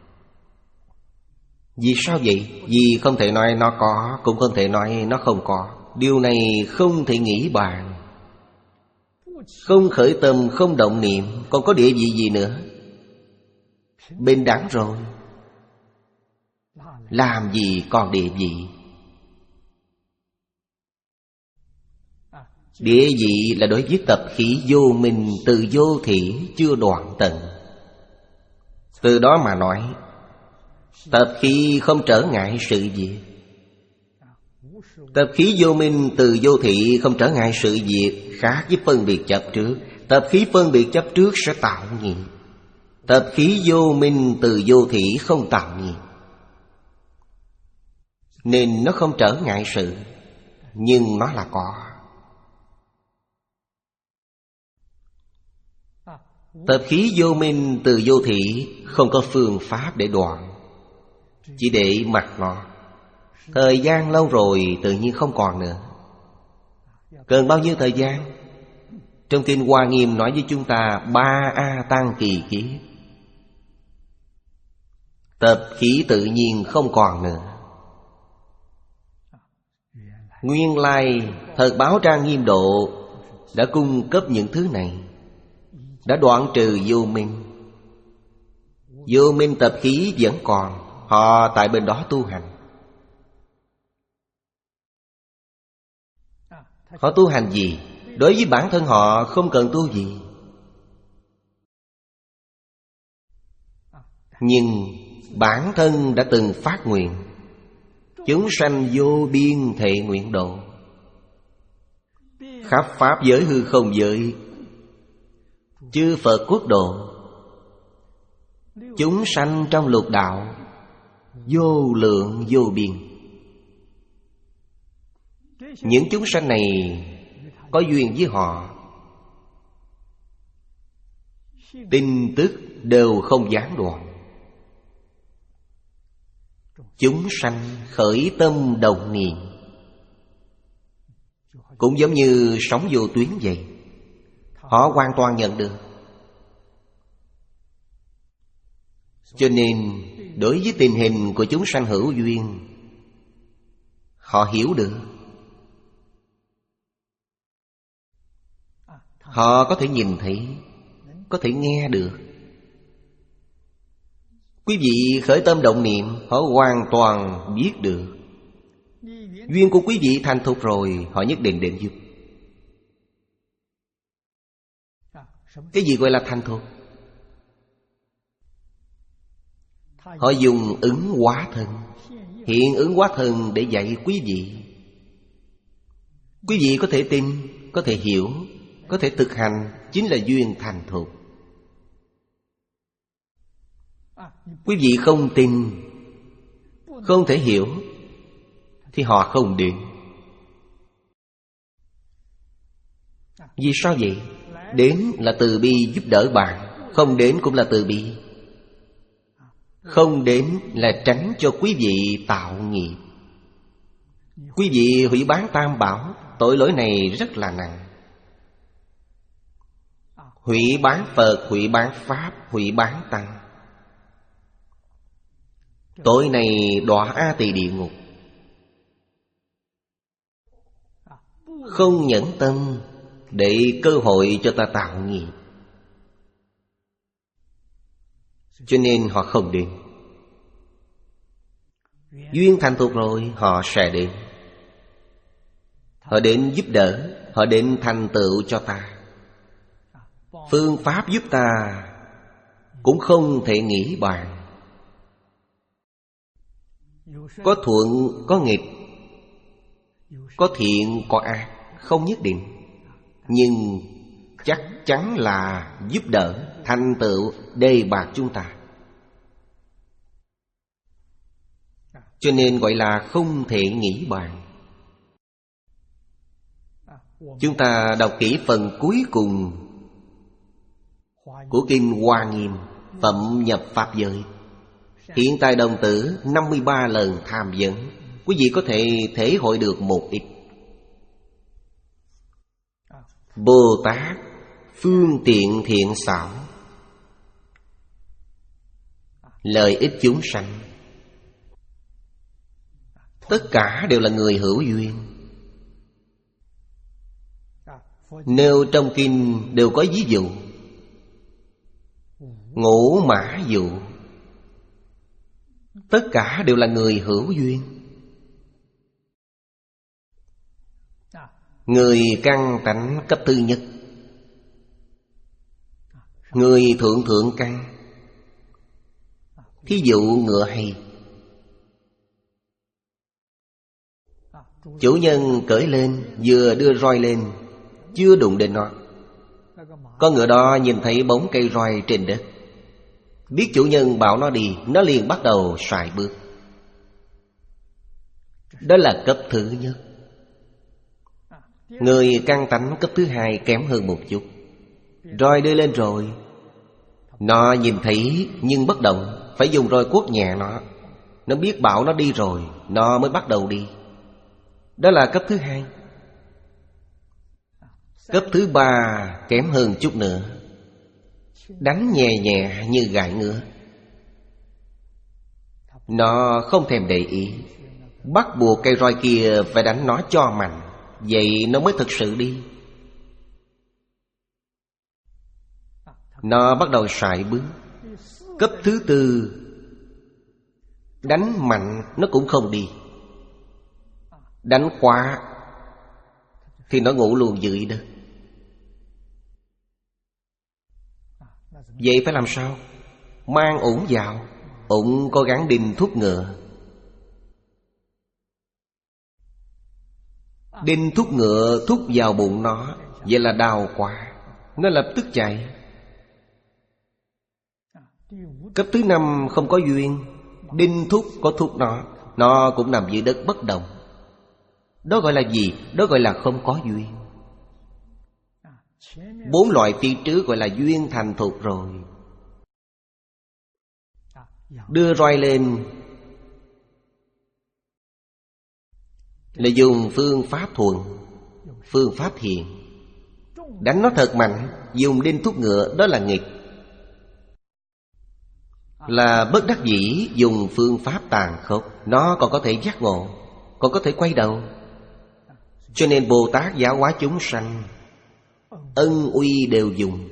Vì sao vậy? Vì không thể nói nó có, cũng không thể nói nó không có. Điều này không thể nghĩ bàn. Không khởi tâm, không động niệm, còn có địa vị gì nữa? Bình đẳng rồi. Làm gì còn địa vị? Địa vị là đối với tập khí vô minh từ vô thỉ chưa đoạn tận. Từ đó mà nói, tập khí không trở ngại sự việc. Tập khí vô minh từ vô thị không trở ngại sự việc, khác với phân biệt chấp trước. Tập khí phân biệt chấp trước sẽ tạo nghiệp. Tập khí vô minh từ vô thị không tạo nghiệp, nên nó không trở ngại sự, nhưng nó là có. Tập khí vô minh từ vô thị không có phương pháp để đoạn, chỉ để mặc nó. Thời gian lâu rồi tự nhiên không còn nữa. Cần bao nhiêu thời gian? Trong kinh Hoa Nghiêm nói với chúng ta ba A Tăng kỳ kiếp. Tập khí tự nhiên không còn nữa. Nguyên lai thật báo trang nghiêm độ đã cung cấp những thứ này, đã đoạn trừ vô minh. Vô minh tập khí vẫn còn, họ tại bên đó tu hành. Họ tu hành gì? Đối với bản thân họ không cần tu gì, nhưng bản thân đã từng phát nguyện chúng sanh vô biên thệ nguyện độ, khắp pháp giới hư không giới, chư Phật quốc độ, chúng sanh trong lục đạo, vô lượng vô biên. Những chúng sanh này có duyên với họ, tin tức đều không gián đoạn. Chúng sanh khởi tâm đồng niệm, cũng giống như sóng vô tuyến vậy. Họ hoàn toàn nhận được. Cho nên đối với tình hình của chúng sanh hữu duyên, họ hiểu được. Họ có thể nhìn thấy, có thể nghe được. Quý vị khởi tâm động niệm, họ hoàn toàn biết được. Duyên của quý vị thành thục rồi, họ nhất định đến giúp. Cái gì gọi là thành thục? Họ dùng ứng hóa thân, hiện ứng hóa thân để dạy quý vị. Quý vị có thể tin, có thể hiểu, có thể thực hành, chính là duyên thành thục. Quý vị không tin, không thể hiểu, thì họ không đến. Vì sao vậy? Đến là từ bi giúp đỡ bạn, không đến cũng là từ bi. Không đến là tránh cho quý vị tạo nghiệp. Quý vị hủy bán tam bảo, tội lỗi này rất là nặng. Hủy bán Phật, hủy bán Pháp, hủy bán Tăng. Tội này đọa A Tỳ địa ngục. Không nhẫn tâm để cơ hội cho ta tạo nghiệp, cho nên họ không đến. Duyên thành thục rồi, họ sẽ đến. Họ đến giúp đỡ, họ đến thành tựu cho ta. Phương pháp giúp ta cũng không thể nghĩ bàn. Có thuận, có nghịch, có thiện, có ác, không nhất định. Nhưng chắc chắn là giúp đỡ, thành tựu, đề bạt chúng ta. Cho nên gọi là không thể nghĩ bàn. Chúng ta đọc kỹ phần cuối cùng của kinh Hoa Nghiêm, Phẩm nhập Pháp giới. Hiện tại đồng tử năm mươi ba lần tham vấn. Quý vị có thể thể hội được một ít. Bồ Tát phương tiện thiện xảo, lợi ích chúng sanh, tất cả đều là người hữu duyên. Nêu trong kinh đều có ví dụ. Ngũ mã dụ, tất cả đều là người hữu duyên. Người căn tánh cấp thứ nhất, người thượng thượng căn. Thí dụ ngựa hay, Chủ nhân cởi lên, vừa đưa roi lên, chưa đụng đến nó, con ngựa đó nhìn thấy bóng cây roi trên đất, biết chủ nhân bảo nó đi, nó liền bắt đầu sải bước. Đó là cấp thứ nhất. Người căn tánh cấp thứ hai kém hơn một chút. Roi đưa lên rồi, nó nhìn thấy nhưng bất động, phải dùng roi quất nhẹ nó. Nó biết bảo nó đi rồi, nó mới bắt đầu đi. Đó là cấp thứ hai. Cấp thứ ba kém hơn chút nữa. Đánh nhẹ nhẹ như gãi ngứa, nó không thèm để ý. Bắt buộc cây roi kia phải đánh nó cho mạnh, vậy nó mới thực sự đi. Nó bắt đầu sải bước. Cấp thứ tư, đánh mạnh nó cũng không đi. Đánh quá thì nó ngủ luôn dưới đất. Vậy phải làm sao? Mang ủng vào. Ủng có gắn đinh thúc ngựa. Đinh thúc ngựa thúc vào bụng nó, vậy là đau quá, nó lập tức chạy. Cấp thứ năm không có duyên. Đinh thúc có thúc nó, nó cũng nằm dưới đất bất động. Đó gọi là gì? Đó gọi là không có duyên. Bốn loại phía trước gọi là duyên thành thục rồi. Đưa roi lên là dùng phương pháp thuần, phương pháp thiện. Đánh nó thật mạnh, dùng đinh thúc ngựa, đó là nghịch. Là bất đắc dĩ, dùng phương pháp tàn khốc. Nó còn có thể giác ngộ, còn có thể quay đầu. Cho nên Bồ Tát giáo hóa chúng sanh, ân uy đều dùng.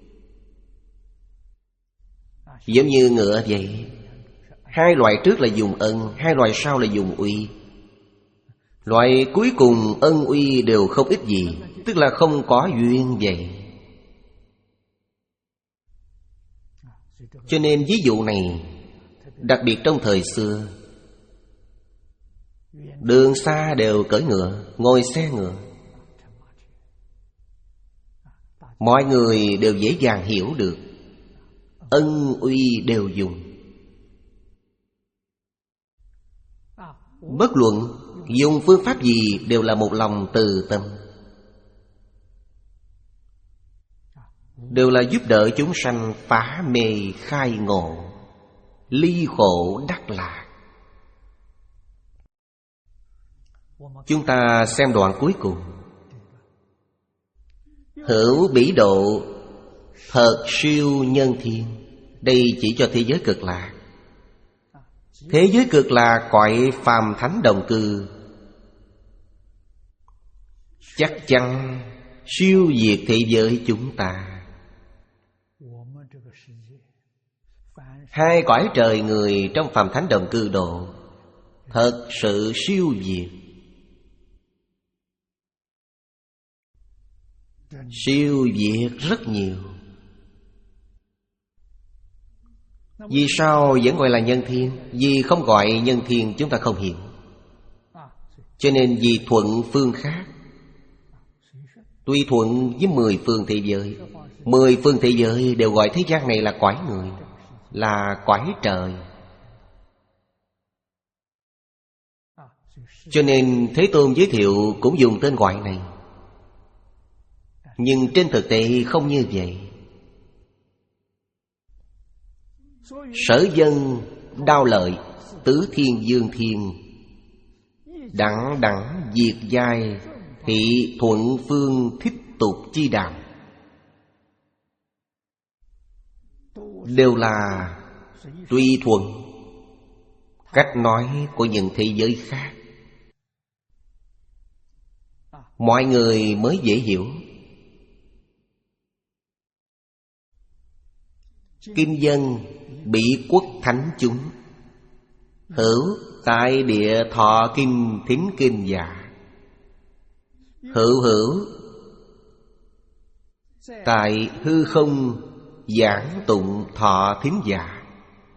Giống như ngựa vậy, hai loại trước là dùng ân, hai loại sau là dùng uy. Loại cuối cùng ân uy đều không ít gì, tức là không có duyên vậy. Cho nên ví dụ này, đặc biệt trong thời xưa, đường xa đều cưỡi ngựa, ngồi xe ngựa. Mọi người đều dễ dàng hiểu được, ân uy đều dùng. Bất luận dùng phương pháp gì đều là một lòng từ tâm, đều là giúp đỡ chúng sanh phá mê khai ngộ, ly khổ đắc lạc. Chúng ta xem đoạn cuối cùng. Hữu bỉ độ thật siêu nhân thiên. Đây chỉ cho thế giới cực lạc. Thế giới cực lạc cõi phàm thánh đồng cư, chắc chắn siêu diệt thế giới chúng ta. Hai cõi trời người trong phàm thánh đồng cư độ thật sự siêu diệt. Siêu diệt rất nhiều. Vì sao vẫn gọi là nhân thiên? Vì không gọi nhân thiên chúng ta không hiểu. Cho nên vì thuận phương khác. Tuy thuận với mười phương thế giới, mười phương thế giới đều gọi thế gian này là cõi người, là cõi trời. Cho nên Thế Tôn giới thiệu cũng dùng tên gọi này. Nhưng trên thực tế không như vậy. Sở dân đao lợi, tứ thiên dương thiên, đẳng đẳng diệt giai, thị thuận phương thích tục chi đạo, đều là tùy thuận cách nói của những thế giới khác. Mọi người mới dễ hiểu. Kim dân bị quốc thánh chúng, hữu tại địa thọ kim thính kinh giả. Hữu hữu tại hư không giảng tụng thọ thính giả.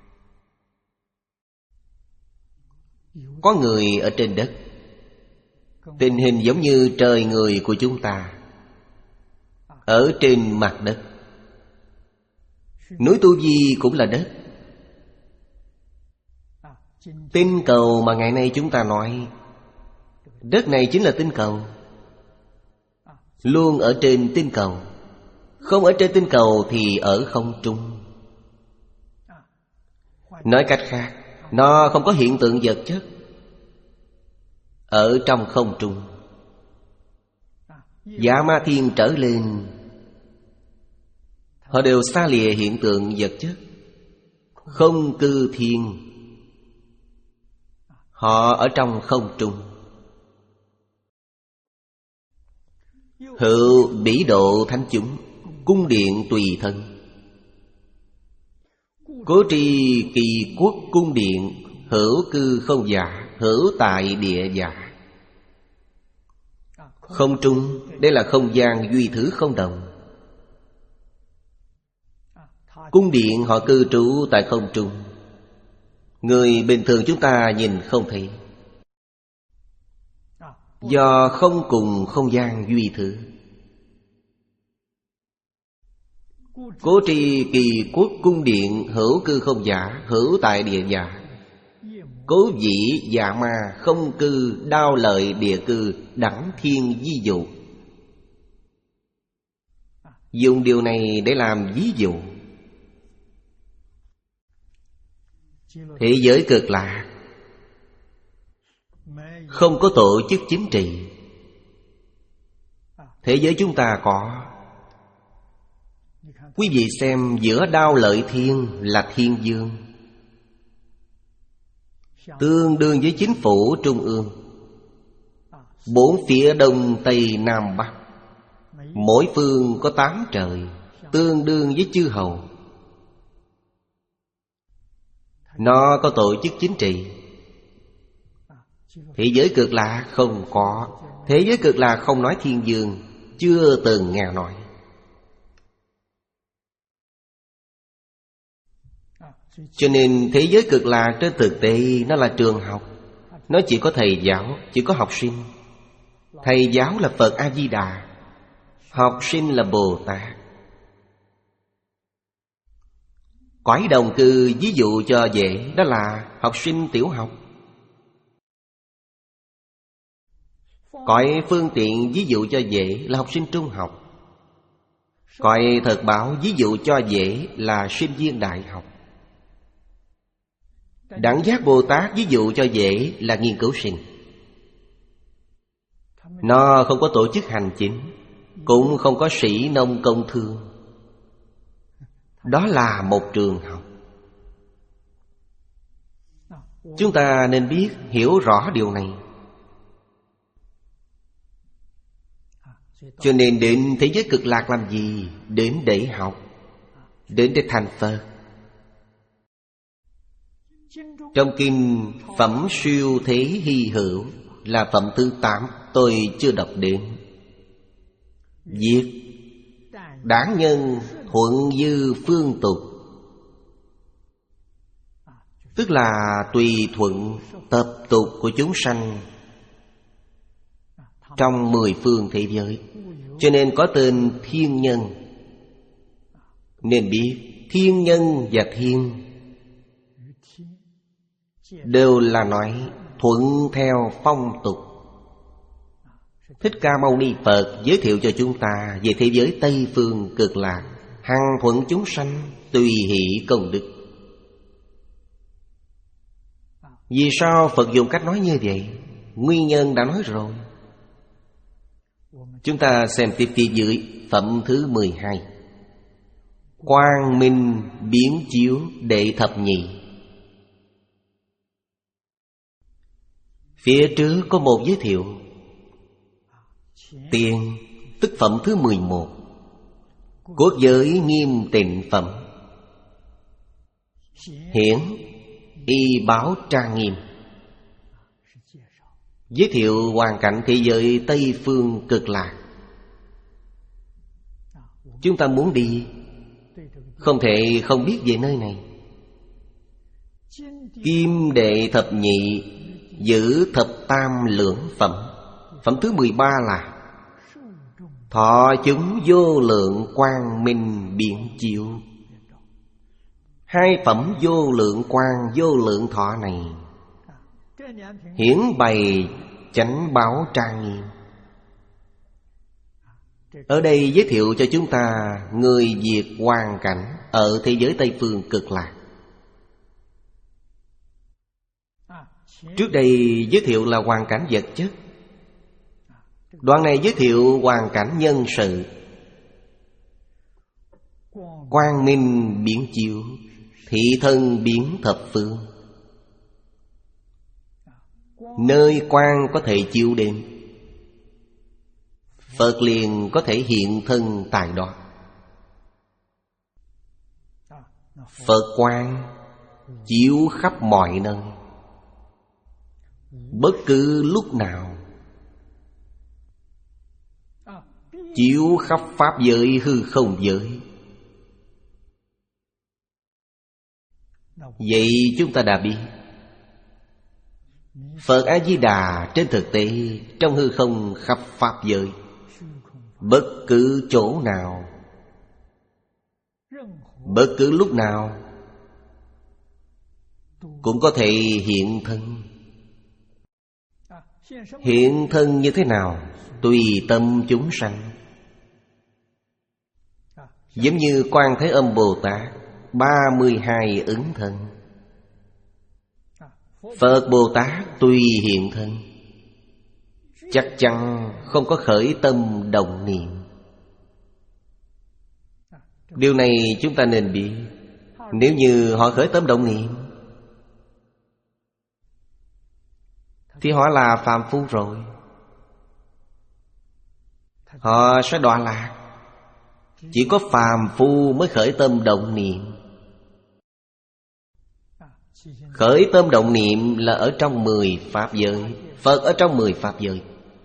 Có người ở trên đất Tình hình giống như trời người của chúng ta ở trên mặt đất. Núi Tu Di cũng là đất. Tinh cầu mà ngày nay chúng ta nói, đất này chính là tinh cầu. Luôn ở trên tinh cầu. Không ở trên tinh cầu thì ở không trung. Nói cách khác, nó không có hiện tượng vật chất ở trong không trung. Dạ Ma Thiên trở lên, họ đều xa lìa hiện tượng vật chất. Không cư thiên, họ ở trong không trung. Hữu bỉ độ thánh chúng, cung điện tùy thân. Cố tri kỳ quốc cung điện, hữu cư không giả, hữu tại địa giả. Không trung, đây là không gian duy thứ không đồng. Cung điện họ cư trú tại không trung. Người bình thường chúng ta nhìn không thấy. Do không cùng không gian duy thứ. Cố tri kỳ quốc cung điện, hữu cư không giả, hữu tại địa giả. Cố dĩ dạ ma, không cư đao lợi địa cư, đẳng thiên ví dụ. Dùng điều này để làm ví dụ. Thế giới cực lạc không có tổ chức chính trị. Thế giới chúng ta có. Quý vị xem, giữa Đao Lợi Thiên là thiên dương, tương đương với chính phủ trung ương. Bốn phía đông tây nam bắc, mỗi phương có tám trời, tương đương với chư hầu. Nó có tổ chức chính trị. Thế giới cực lạc không có. Thế giới cực lạc không nói thiên dương, chưa từng nghe nói. Cho nên thế giới cực lạc trên thực tế nó là trường học. Nó chỉ có thầy giáo, chỉ có học sinh. Thầy giáo là Phật A-di-đà, học sinh là Bồ Tát. Cõi đồng cư ví dụ cho dễ, đó là học sinh tiểu học. Cõi phương tiện ví dụ cho dễ là học sinh trung học. Cõi thật báo ví dụ cho dễ là sinh viên đại học. Đẳng giác Bồ Tát ví dụ cho dễ là nghiên cứu sinh. Nó không có tổ chức hành chính, cũng không có sĩ nông công thương. Đó là một trường học. Chúng ta nên biết, hiểu rõ điều này. Cho nên đến thế giới cực lạc làm gì? Đến để học, đến để thành Phật. Trong kinh Phẩm Siêu Thế Hy Hữu là phẩm thứ tám, tôi chưa đọc đến. Viết đáng nhân thuận dư phương tục, tức là tùy thuận tập tục của chúng sanh trong mười phương thế giới. Cho nên có tên thiên nhân. Nên biết thiên nhân và thiên đều là nói thuận theo phong tục. Thích Ca Mâu Ni Phật giới thiệu cho chúng ta về thế giới Tây Phương cực lạc, hằng thuận chúng sanh, tùy hỷ công đức. Vì sao Phật dùng cách nói như vậy? Nguyên nhân đã nói rồi. Chúng ta xem tiếp phía dưới phẩm thứ mười hai. Quang minh biến chiếu đệ thập nhị. Phía trước có một giới thiệu. Tiền tức phẩm thứ mười một. Quốc giới nghiêm tịnh phẩm. Hiển y báo trang nghiêm. Giới thiệu hoàn cảnh thế giới Tây Phương cực lạc. Chúng ta muốn đi, không thể không biết về nơi này. Kim đệ thập nhị, giữ thập tam lưỡng phẩm. Phẩm thứ mười ba là thọ chúng vô lượng quang minh biện chiếu. Hai phẩm vô lượng quang vô lượng thọ này hiển bày chánh báo trang nghiêm. Ở đây giới thiệu cho chúng ta người diệt hoàn cảnh ở thế giới Tây Phương Cực Lạc. Trước đây giới thiệu là hoàn cảnh vật chất, đoạn này giới thiệu hoàn cảnh nhân sự. Quang minh biến chiếu, thị thân biến thập phương. Nơi quang có thể chiếu đến, Phật liền có thể hiện thân tại đó. Phật quang chiếu khắp mọi nơi, bất cứ lúc nào, chiếu khắp pháp giới hư không giới. Vậy chúng ta đã biết Phật A-di-đà trên thực tế trong hư không khắp pháp giới, bất cứ chỗ nào, bất cứ lúc nào cũng có thể hiện thân. Hiện thân như thế nào? Tùy tâm chúng sanh. Giống như Quan Thế Âm Bồ Tát ba mươi hai ứng thân, Phật Bồ Tát tùy hiện thân, chắc chắn không có khởi tâm động niệm. Điều này chúng ta nên biết. Nếu như họ khởi tâm động niệm thì họ là phàm phu rồi, họ sẽ đọa lạc. Chỉ có phàm phu mới khởi tâm động niệm. Khởi tâm động niệm là ở trong mười pháp giới, Phật ở trong mười pháp giới.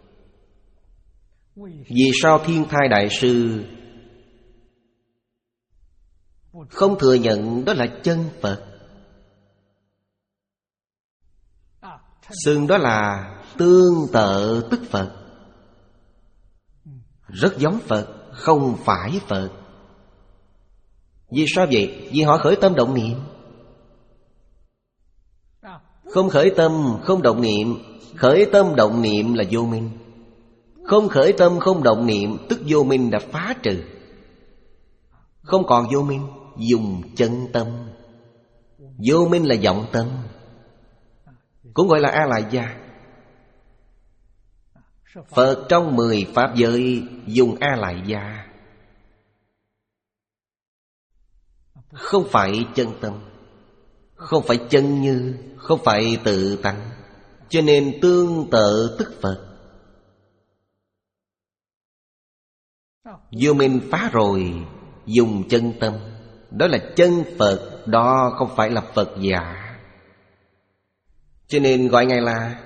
Vì sao Thiên Thai Đại Sư không thừa nhận đó là chân Phật, xưng đó là tương tự tức Phật, rất giống Phật, không phải Phật? Vì sao vậy? Vì họ khởi tâm động niệm. Không khởi tâm, không động niệm. Khởi tâm động niệm là vô minh. Không khởi tâm, không động niệm, tức vô minh đã phá trừ. Không còn vô minh, dùng chân tâm. Vô minh là vọng tâm, cũng gọi là A Lại Gia. Phật trong mười pháp giới dùng A Lại Gia, không phải chân tâm, không phải chân như, không phải tự tánh, cho nên tương tự tức Phật. Vô minh phá rồi, dùng chân tâm, đó là chân Phật, đó không phải là Phật giả. Cho nên gọi Ngài là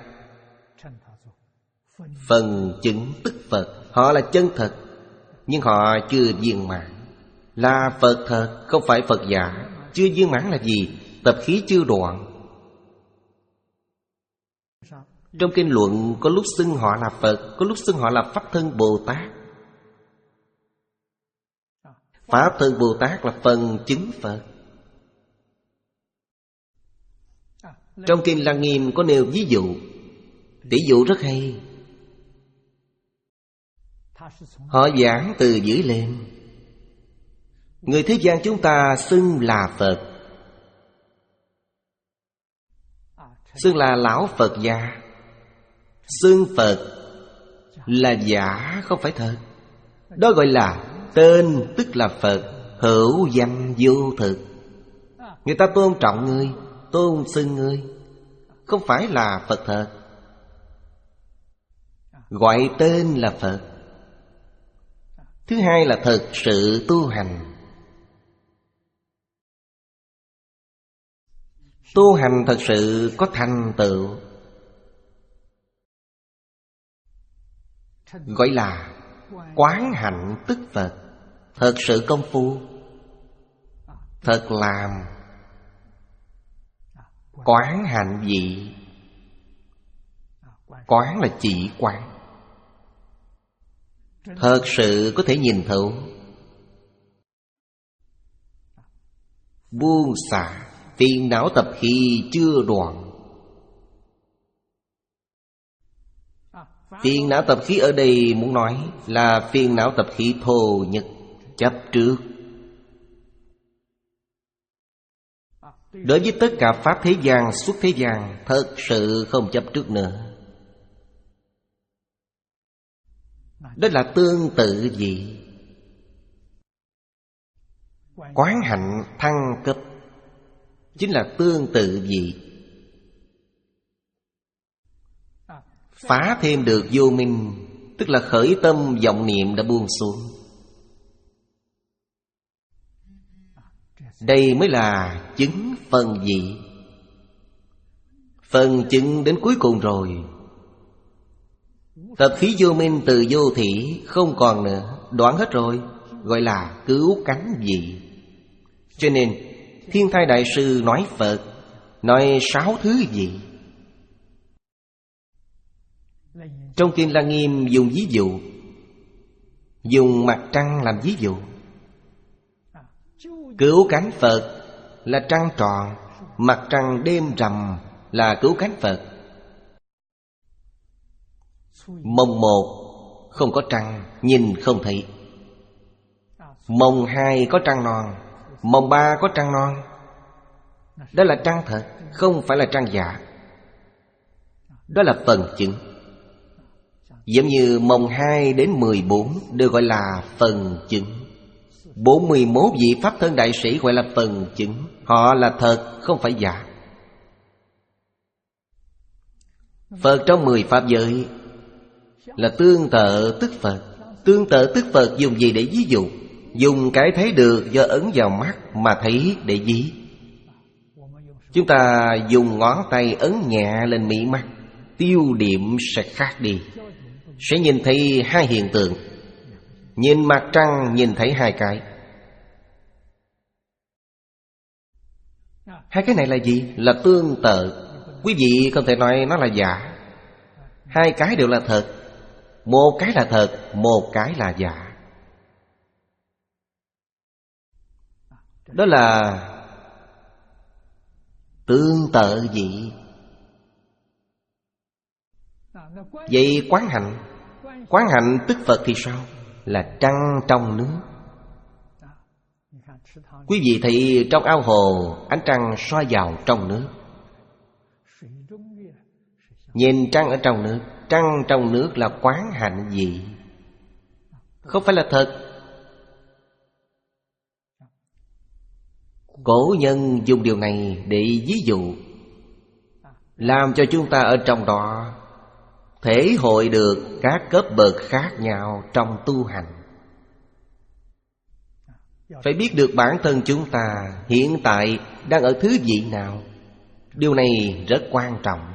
phần chứng tức Phật. Họ là chân thật, nhưng họ chưa viên mãn. Là Phật thật, không phải Phật giả. Chưa viên mãn là gì? Tập khí chưa đoạn. Trong kinh luận có lúc xưng họ là Phật, có lúc xưng họ là Pháp Thân Bồ Tát. Pháp Thân Bồ Tát là phần chứng Phật. Trong kinh Lăng Nghiêm có nêu ví dụ, tỷ dụ rất hay. Họ giảng từ dưới lên. Người thế gian chúng ta xưng là Phật, xưng là lão Phật gia, xưng Phật là giả, không phải thật. Đó gọi là tên, tức là Phật, hữu danh vô thực. Người ta tôn trọng ngươi, tôn xưng ngươi, không phải là Phật thật. Gọi tên là Phật. Thứ hai là thực sự tu hành. Tu hành thật sự có thành tựu, gọi là quán hạnh tức Phật. Thật sự công phu, thật làm. Quán hạnh gì? Quán là chỉ quán. thật sự có thể nhìn thấu. Buông xả, phiền não tập khí chưa đoạn. Phiền não tập khí ở đây muốn nói là phiền não tập khí thô nhất, chấp trước. Đối với tất cả pháp thế gian, xuất thế gian, thật sự không chấp trước nữa. Đó là tương tự gì? Quán hạnh thăng cấp chính là tương tự gì? Phá thêm được vô minh, tức là khởi tâm vọng niệm đã buông xuống. Đây mới là chứng phần vị. Phần chứng đến cuối cùng rồi. Tập khí vô minh từ vô thỉ không còn nữa, đoạn hết rồi, gọi là cứu cánh vị. Cho nên Thiên Thai Đại Sư nói Phật, nói sáu thứ vị. Trong Kinh Lăng Nghiêm dùng ví dụ, dùng mặt trăng làm ví dụ. Cứu cánh Phật là trăng tròn, mặt trăng đêm rằm là cứu cánh Phật. Mồng một không có trăng, nhìn không thấy. Mồng hai có trăng non, mồng ba có trăng non. Đó là trăng thật, không phải là trăng giả. Đó là phần chứng. Giống như mồng hai đến mười bốn đều gọi là phần chứng. Bốn mươi mốt vị Pháp Thân Đại Sĩ gọi là phần chứng. Họ là thật, không phải giả. Phật trong mười Pháp giới là tương tự tức Phật. Tương tự tức Phật dùng gì để ví dụ? Dùng cái thấy được do ấn vào mắt mà thấy để ví. Chúng ta dùng ngón tay ấn nhẹ lên mí mắt, tiêu điểm sẽ khác đi, sẽ nhìn thấy hai hiện tượng. Nhìn mặt trăng nhìn thấy hai cái. Hai cái này là gì? Là tương tự. Quý vị không thể nói nó là giả. Hai cái đều là thật. Một cái là thật, một cái là giả. Đó là tương tự gì? Vậy quán hạnh, quán hạnh tức Phật thì sao? Là trăng trong nước. Quý vị thấy trong ao hồ, ánh trăng soi vào trong nước. Nhìn trăng ở trong nước, trăng trong nước là quán hạnh gì? Không phải là thật. Cổ nhân dùng điều này để ví dụ, làm cho chúng ta ở trong đó thể hội được các cấp bậc khác nhau trong tu hành. Phải biết được bản thân chúng ta hiện tại đang ở thứ vị nào. Điều này rất quan trọng.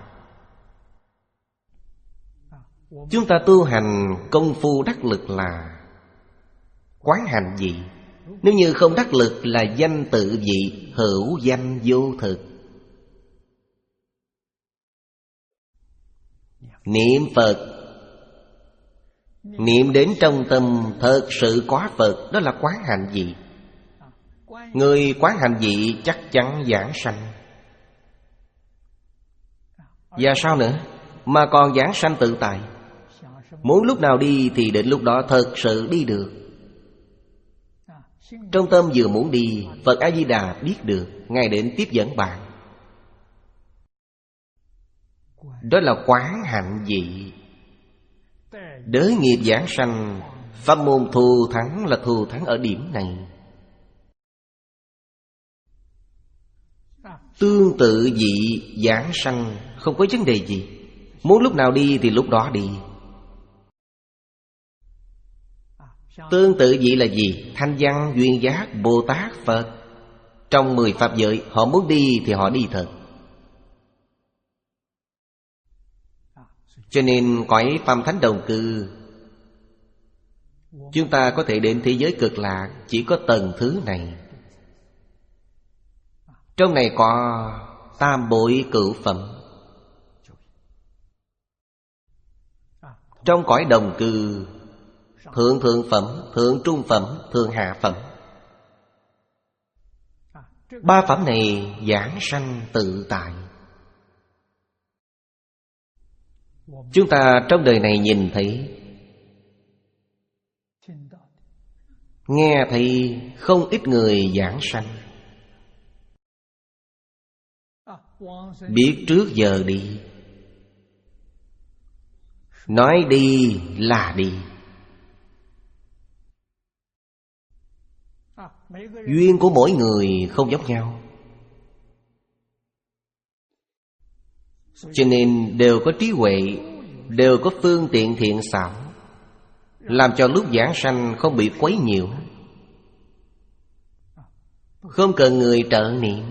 Chúng ta tu hành công phu đắc lực là quán hạnh gì? Nếu như không đắc lực là danh tự vị, hữu danh vô thực. Niệm Phật, niệm đến trong tâm thật sự có Phật, đó là quán hạnh vị. Người quán hạnh vị chắc chắn giảng sanh. Và sao nữa? Mà còn giảng sanh tự tại. Muốn lúc nào đi thì đến lúc đó thật sự đi được. Trong tâm vừa muốn đi, Phật A-di-đà biết được, Ngài đến tiếp dẫn bạn. Đó là quán hạnh vị. Đới nghiệp giảng sanh, pháp môn thù thắng là thù thắng ở điểm này. Tương tự vị giảng sanh không có vấn đề gì. Muốn lúc nào đi thì lúc đó đi. Tương tự vị là gì? Thanh văn, duyên giác, Bồ Tát, Phật. Trong mười Pháp giới, họ muốn đi thì họ đi thật. Cho nên cõi Phàm Thánh Đồng Cư, chúng ta có thể đến thế giới cực lạc chỉ có tầng thứ này. Trong này có tam bội cửu phẩm. Trong cõi Đồng Cư thượng thượng phẩm, thượng trung phẩm, thượng hạ phẩm. Ba phẩm này giảng sanh tự tại. Chúng ta trong đời này nhìn thấy, nghe thấy không ít người giảng sanh. Biết trước giờ đi, nói đi là đi. Duyên của mỗi người không giống nhau, cho nên đều có trí huệ, đều có phương tiện thiện xảo, làm cho lúc giảng sanh không bị quấy nhiễu. Không cần người trợ niệm.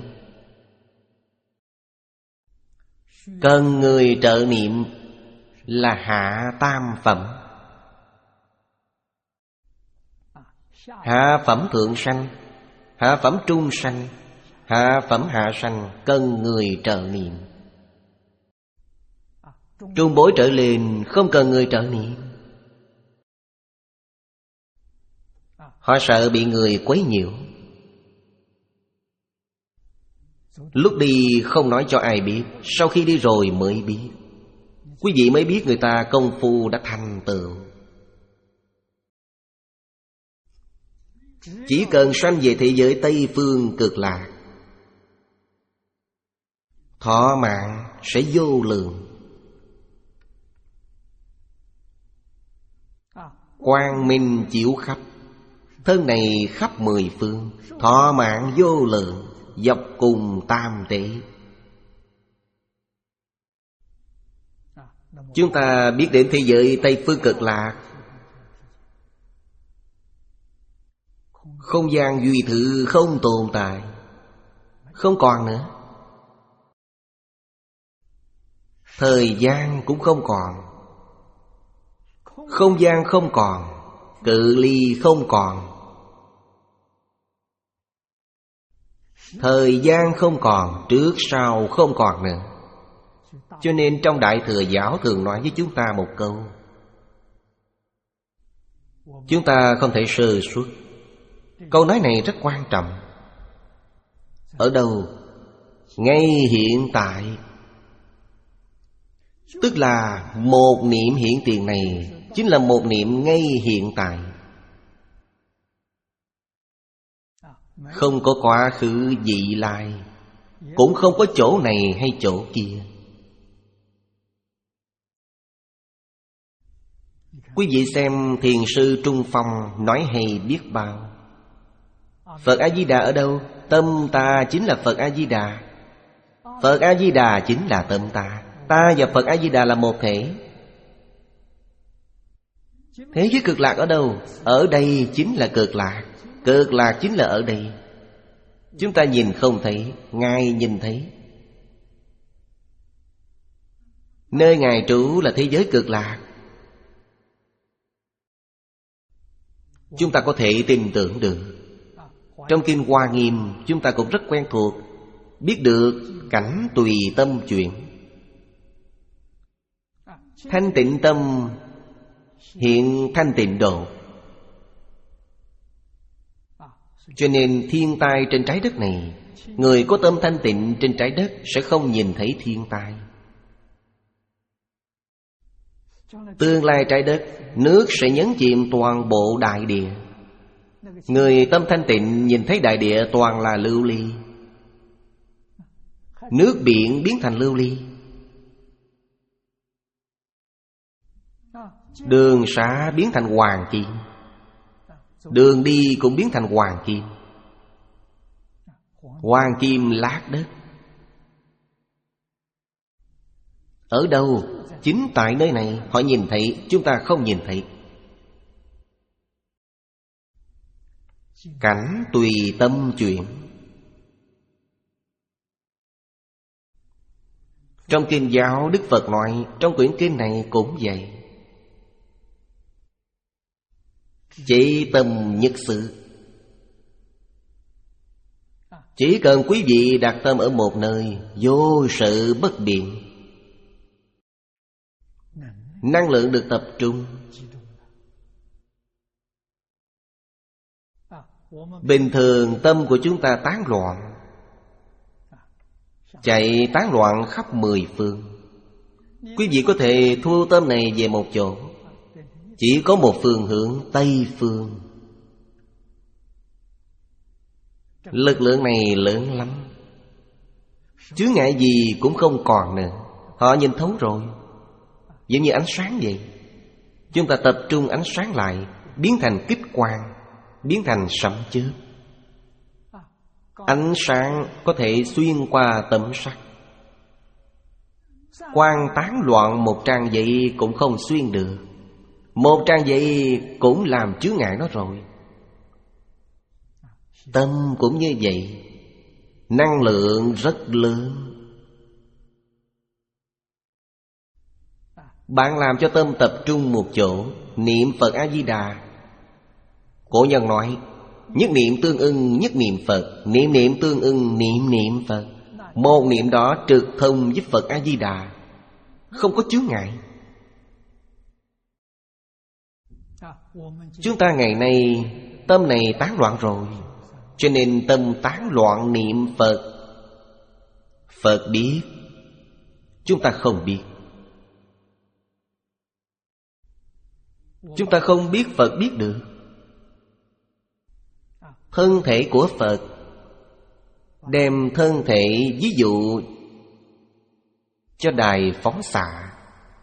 Cần người trợ niệm là hạ tam phẩm. Hạ phẩm thượng sanh, hạ phẩm trung sanh, hạ phẩm hạ sanh cần người trợ niệm. Trung bối trở lên không cần người trợ niệm. Họ sợ bị người quấy nhiễu. Lúc đi không nói cho ai biết, sau khi đi rồi mới biết. Quý vị mới biết người ta công phu đã thành tựu. Chỉ cần sanh về thế giới Tây Phương Cực Lạc, thọ mạng sẽ vô lượng. Quang minh chiếu khắp, thân này khắp mười phương, thọ mạng vô lượng, dọc cùng tam tế. Chúng ta biết đến thế giới Tây Phương Cực Lạc, không gian duy thự không tồn tại, không còn nữa. Thời gian cũng không còn, không gian không còn, cự ly không còn, thời gian không còn, trước sau không còn nữa. Cho nên trong Đại Thừa Giáo thường nói với chúng ta một câu: chúng ta không thể sơ suất. Câu nói này rất quan trọng. Ở đâu? Ngay hiện tại. Tức là một niệm hiện tiền này chính là một niệm ngay hiện tại. Không có quá khứ vị lai, cũng không có chỗ này hay chỗ kia. Quý vị xem Thiền sư Trung Phong nói hay biết bao. Phật A-di-đà ở đâu? Tâm ta chính là Phật A-di-đà. Phật A-di-đà chính là tâm ta. Ta và Phật A-di-đà là một thể. Thế giới cực lạc ở đâu? Ở đây chính là cực lạc. Cực lạc chính là ở đây. Chúng ta nhìn không thấy, Ngài nhìn thấy. Nơi Ngài trú là thế giới cực lạc. Chúng ta có thể tin tưởng được. Trong Kinh Hoa Nghiêm chúng ta cũng rất quen thuộc, biết được cảnh tùy tâm chuyển. Thanh tịnh tâm hiện thanh tịnh độ. Cho nên thiên tai trên trái đất này, người có tâm thanh tịnh trên trái đất sẽ không nhìn thấy thiên tai. Tương lai trái đất, nước sẽ nhấn chìm toàn bộ đại địa. Người tâm thanh tịnh nhìn thấy đại địa toàn là lưu ly. Nước biển biến thành lưu ly. Đường xá biến thành hoàng kim. Đường đi cũng biến thành hoàng kim. Hoàng kim lát đất. Ở đâu? Chính tại nơi này họ nhìn thấy, chúng ta không nhìn thấy. Cảnh tùy tâm chuyển. Trong Kinh giáo Đức Phật nói, trong quyển kinh này cũng vậy. Chỉ tâm nhất sự. Chỉ cần quý vị đặt tâm ở một nơi, vô sự bất biện, năng lượng được tập trung, Bình thường tâm của chúng ta tán loạn, chạy tán loạn khắp mười phương. Quý vị có thể thu tâm này về một chỗ, chỉ có một phương hướng, Tây phương. Lực lượng này lớn lắm, chướng ngại gì cũng không còn nữa. Họ nhìn thấu rồi, giống như ánh sáng vậy. Chúng ta tập trung ánh sáng lại, biến thành kích quang, biến thành sấm chớp. Ánh sáng có thể xuyên qua tấm sắt, quang tán loạn một trang giấy cũng không xuyên được. Một trang giấy cũng làm chướng ngại nó rồi. Tâm cũng như vậy, năng lượng rất lớn. Bạn làm cho tâm tập trung một chỗ, niệm Phật A-di-đà. Cổ nhân nói, nhất niệm tương ưng nhất niệm Phật, niệm niệm tương ưng niệm niệm Phật. Một niệm đó trực thông với Phật A-di-đà, không có chướng ngại. Chúng ta ngày nay tâm này tán loạn rồi, cho nên tâm tán loạn niệm Phật. Phật biết, chúng ta không biết. Chúng ta không biết Phật biết được. Thân thể của Phật, đem thân thể ví dụ cho đài phóng xạ.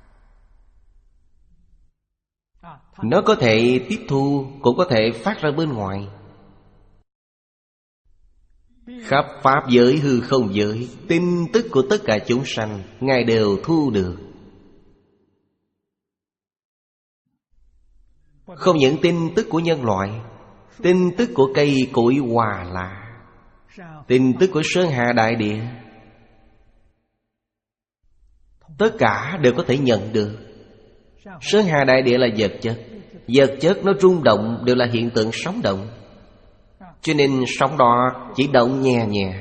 Nó có thể tiếp thu, cũng có thể phát ra bên ngoài. Khắp pháp giới hư không giới, tin tức của tất cả chúng sanh Ngài đều thu được. Không những tin tức của nhân loại, tin tức của cây cội Hòa Lạ, tin tức của Sơn Hà Đại Địa, tất cả đều có thể nhận được. Sơn Hà Đại Địa là vật chất, vật chất nó rung động đều là hiện tượng sống động. Cho nên sóng đó chỉ động nhẹ nhẹ,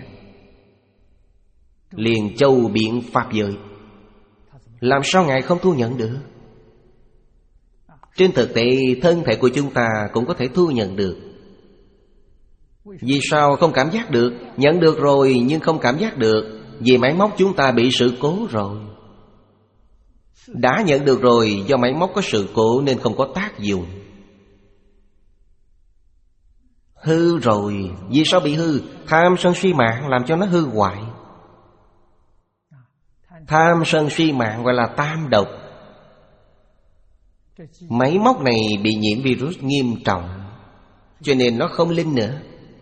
liền châu biển pháp giới, làm sao Ngài không thu nhận được? Trên thực tế thân thể của chúng ta cũng có thể thu nhận được. Vì sao không cảm giác được? Nhận được rồi nhưng không cảm giác được, vì máy móc chúng ta bị sự cố rồi. Đã nhận được rồi, do máy móc có sự cố nên không có tác dụng. Hư rồi, vì sao bị hư? Tham sân si mạng làm cho nó hư hoại. Tham sân si mạng gọi là tam độc. Máy móc này bị nhiễm virus nghiêm trọng, cho nên nó không linh nữa.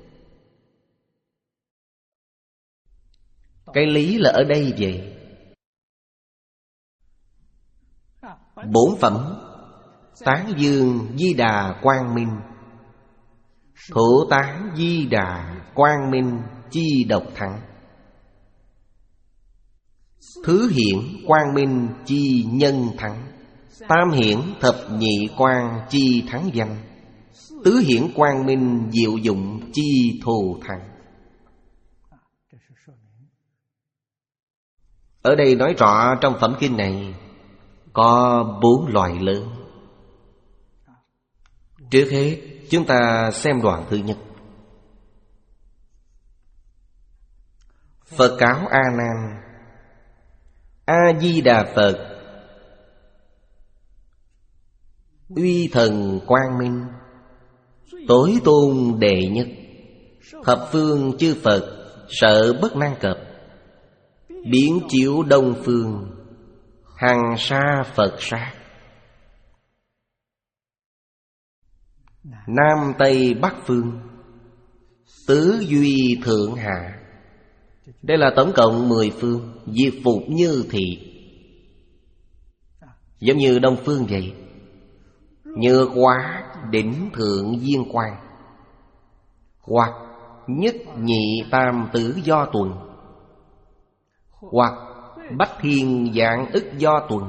Cái lý là ở đây vậy. Bổn phẩm tán dương Di Đà Quang Minh, thủ tán Di Đà Quang Minh chi độc thắng. Thứ hiển Quang Minh chi nhân thắng, tam hiển thập nhị quang chi thắng danh, tứ hiển Quang Minh diệu dụng chi thù thắng. Ở đây nói rõ trong phẩm kinh này có bốn loại lớn. Trước hết chúng ta xem đoạn thứ nhất. Phật cáo A Nan: A-di-đà Phật, uy thần quang minh, tối tôn đệ nhất, thập phương chư Phật sợ bất năng cập, biến chiếu đông phương, hằng sa Phật sát, nam tây bắc phương, tứ duy thượng hạ. Đây là tổng cộng mười phương, diệt phục như thị. Giống như đông phương vậy. Nhược hóa đỉnh thượng viên quang, hoặc nhất nhị tam tử do tuần, hoặc bách thiên vạn ức do tuần.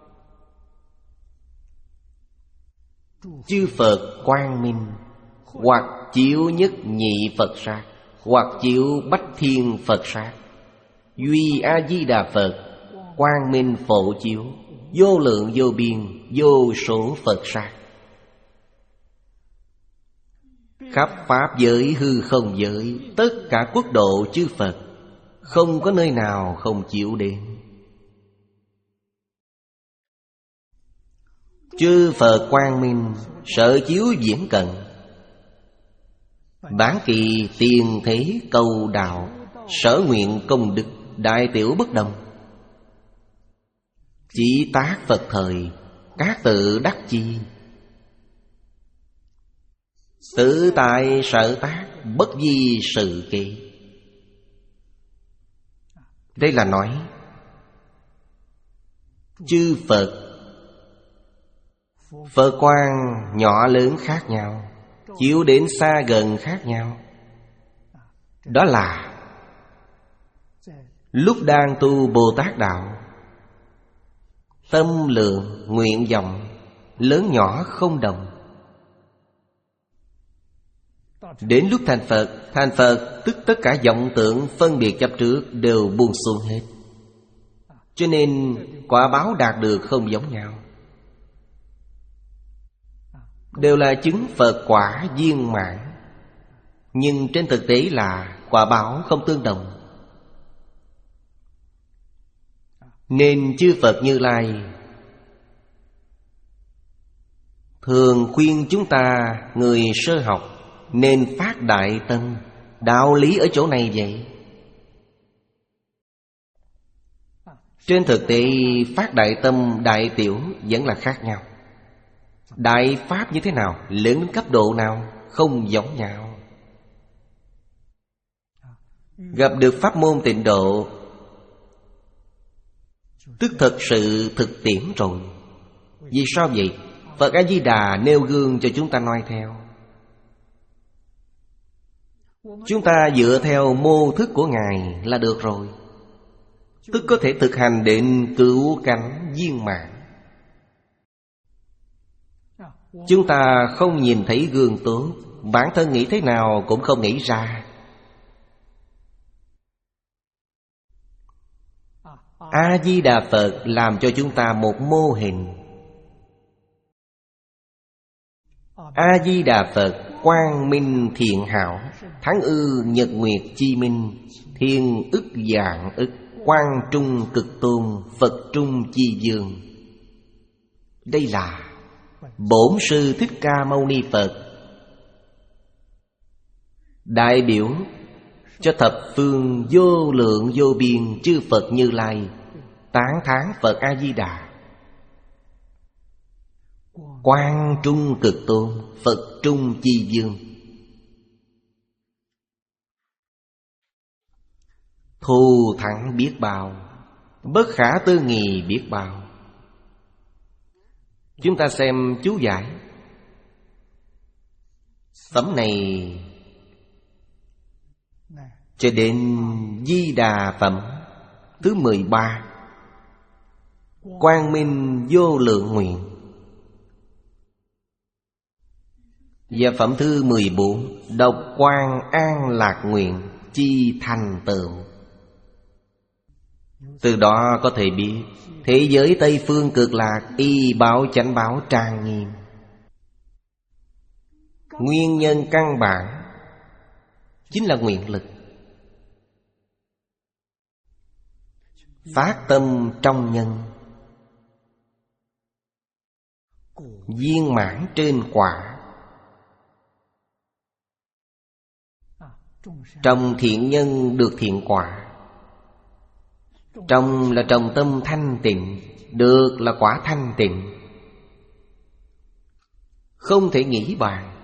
Chư Phật quang minh, hoặc chiếu nhất nhị Phật sát, hoặc chiếu bách thiên Phật sát. Duy A-di-đà Phật, quang minh phổ chiếu, vô lượng vô biên, vô số Phật sát. khắp pháp giới hư không giới, tất cả quốc độ chư Phật, không có nơi nào không chịu đến. Chư Phật quang minh, sở chiếu diễn cận, bản kỳ tiền thế cầu đạo, sở nguyện công đức, đại tiểu bất đồng. Chỉ tác Phật thời, các tự đắc chi. Tự tại sở tác, bất di sự kỳ. Đây là nói chư Phật, Phật quang nhỏ lớn khác nhau, chiếu đến xa gần khác nhau. Đó là lúc đang tu Bồ Tát Đạo, tâm lượng, nguyện vọng lớn nhỏ không đồng. Đến lúc thành Phật, thành Phật tức tất cả vọng tưởng phân biệt chấp trước đều buông xuống hết. Cho nên quả báo đạt được không giống nhau, đều là chứng Phật quả viên mãn. Nhưng trên thực tế là quả báo không tương đồng. Nên chư Phật Như Lai thường khuyên chúng ta người sơ học nên phát đại tâm. Đạo lý ở chỗ này vậy. Trên thực tế phát đại tâm, đại tiểu vẫn là khác nhau. Đại pháp như thế nào, lớn cấp độ nào, không giống nhau. Gặp được pháp môn tịnh độ, tức thật sự thực tiễn rồi. Vì sao vậy? Phật A-di-đà nêu gương cho chúng ta noi theo. Chúng ta dựa theo mô thức của Ngài là được rồi, tức có thể thực hành đến cứu cánh viên mãn. Chúng ta không nhìn thấy gương tốt, bản thân nghĩ thế nào cũng không nghĩ ra. A-di-đà Phật làm cho chúng ta một mô hình. A-di-đà Phật quang minh thiện hảo, tháng ư nhật nguyệt chi minh, thiên ức dạng ức, quang trung cực tôn, Phật trung chi dương. Đây là Bổn Sư Thích Ca Mâu Ni Phật đại biểu cho thập phương vô lượng vô biên chư Phật Như Lai tán thán Phật A-di-đà. Quang trung cực tôn, Phật trung chi dương. Thù thắng biết bao, bất khả tư nghì biết bao. Chúng ta xem chú giải. Phẩm này cho đến Di Đà Phẩm thứ mười ba, Quang Minh Vô Lượng Nguyện, và phẩm thứ mười bốn, Độc Quang An Lạc Nguyện chi thành tựu. Từ đó có thể biết thế giới Tây Phương Cực Lạc y báo chánh báo trang nghiêm. Nguyên nhân căn bản chính là nguyện lực. Phát tâm trong nhân, viên mãn trên quả. Trồng thiện nhân được thiện quả. Trồng là trồng tâm thanh tịnh, được là quả thanh tịnh. Không thể nghĩ bàn.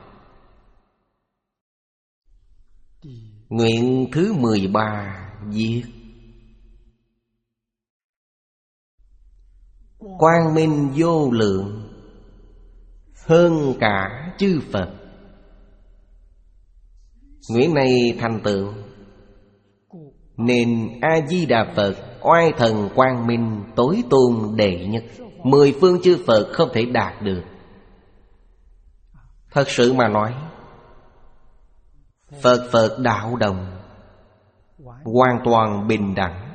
Nguyện thứ mười ba viết: quang minh vô lượng, hơn cả chư Phật. Nguyện này thành tựu, nên A-di-đà Phật oai thần quang minh tối tôn đệ nhất, mười phương chư Phật không thể đạt được. Thật sự mà nói, Phật Phật đạo đồng, hoàn toàn bình đẳng.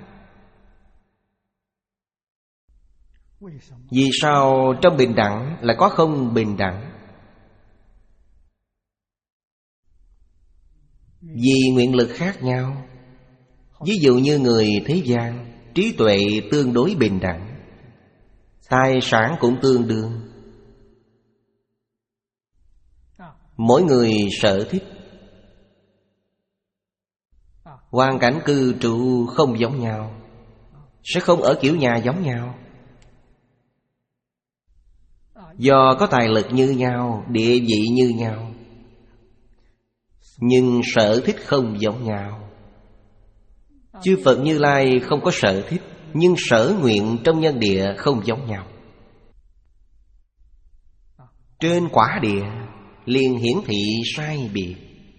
Vì sao trong bình đẳng lại có không bình đẳng? Vì nguyện lực khác nhau. Ví dụ như người thế gian, trí tuệ tương đối bình đẳng, tài sản cũng tương đương. Mỗi người sở thích, hoàn cảnh cư trụ không giống nhau, sẽ không ở kiểu nhà giống nhau. Do có tài lực như nhau, địa vị như nhau, nhưng sở thích không giống nhau. Chư Phật Như Lai không có sở thích, nhưng sở nguyện trong nhân địa không giống nhau. Trên quả địa liền hiển thị sai biệt.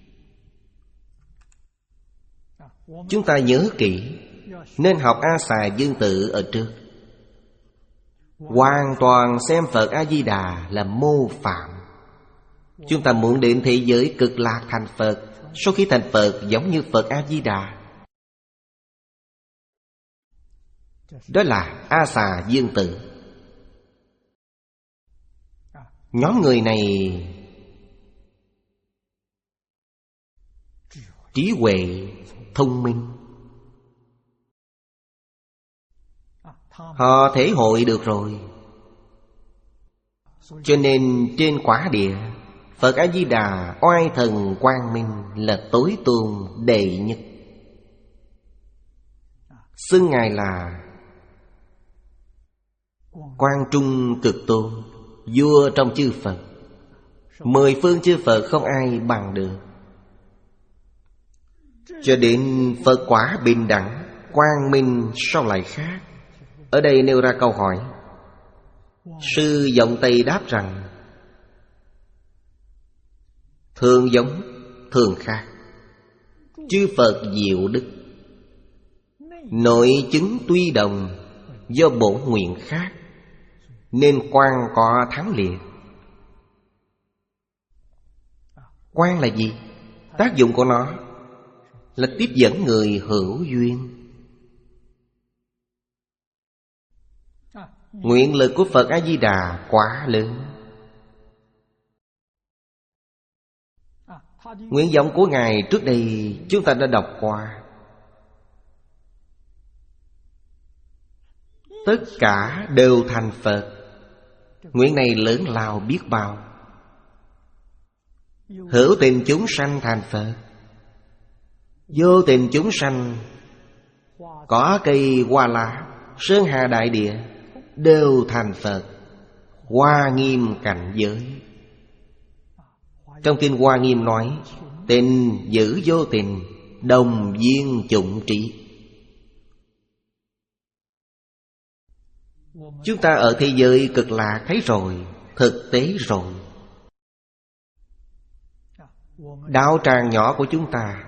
Chúng ta nhớ kỹ, nên học A Xà Dương Tự ở trước. Hoàn toàn xem Phật A-di-đà là mô phạm. Chúng ta muốn đến thế giới cực lạc thành Phật. Sau khi thành Phật giống như Phật A-di-đà. Đó là A Xà Dương Tự. Nhóm người này trí huệ, thông minh, họ thể hội được rồi. Cho nên trên quả địa, Phật A-di-đà oai thần quang minh là tối tôn đệ nhất. Xưng Ngài là Quang Trung Cực Tôn, vua trong chư Phật. Mười phương chư Phật không ai bằng được. Cho đến Phật quả bình đẳng, quang minh sao lại khác? Ở đây nêu ra câu hỏi. Sư Vọng Tây đáp rằng thường giống, thường khác. Chư Phật diệu đức, nội chứng tuy đồng, do bổn nguyện khác, nên quan có thắng liệt. Quan là gì? Tác dụng của nó là tiếp dẫn người hữu duyên. Nguyện lực của Phật A-di-đà quá lớn. Nguyện vọng của Ngài trước đây chúng ta đã đọc qua. Tất cả đều thành Phật. Nguyện này lớn lao biết bao. Hữu tình chúng sanh thành Phật, vô tình chúng sanh, cỏ cây hoa lá, sơn hà đại địa đều thành Phật. Hoa Nghiêm cảnh giới. Trong kinh Hoa Nghiêm nói: tình giữ vô tình, đồng viên chủng trí. Chúng ta ở thế giới cực lạc thấy rồi, thực tế rồi. Đạo tràng nhỏ của chúng ta,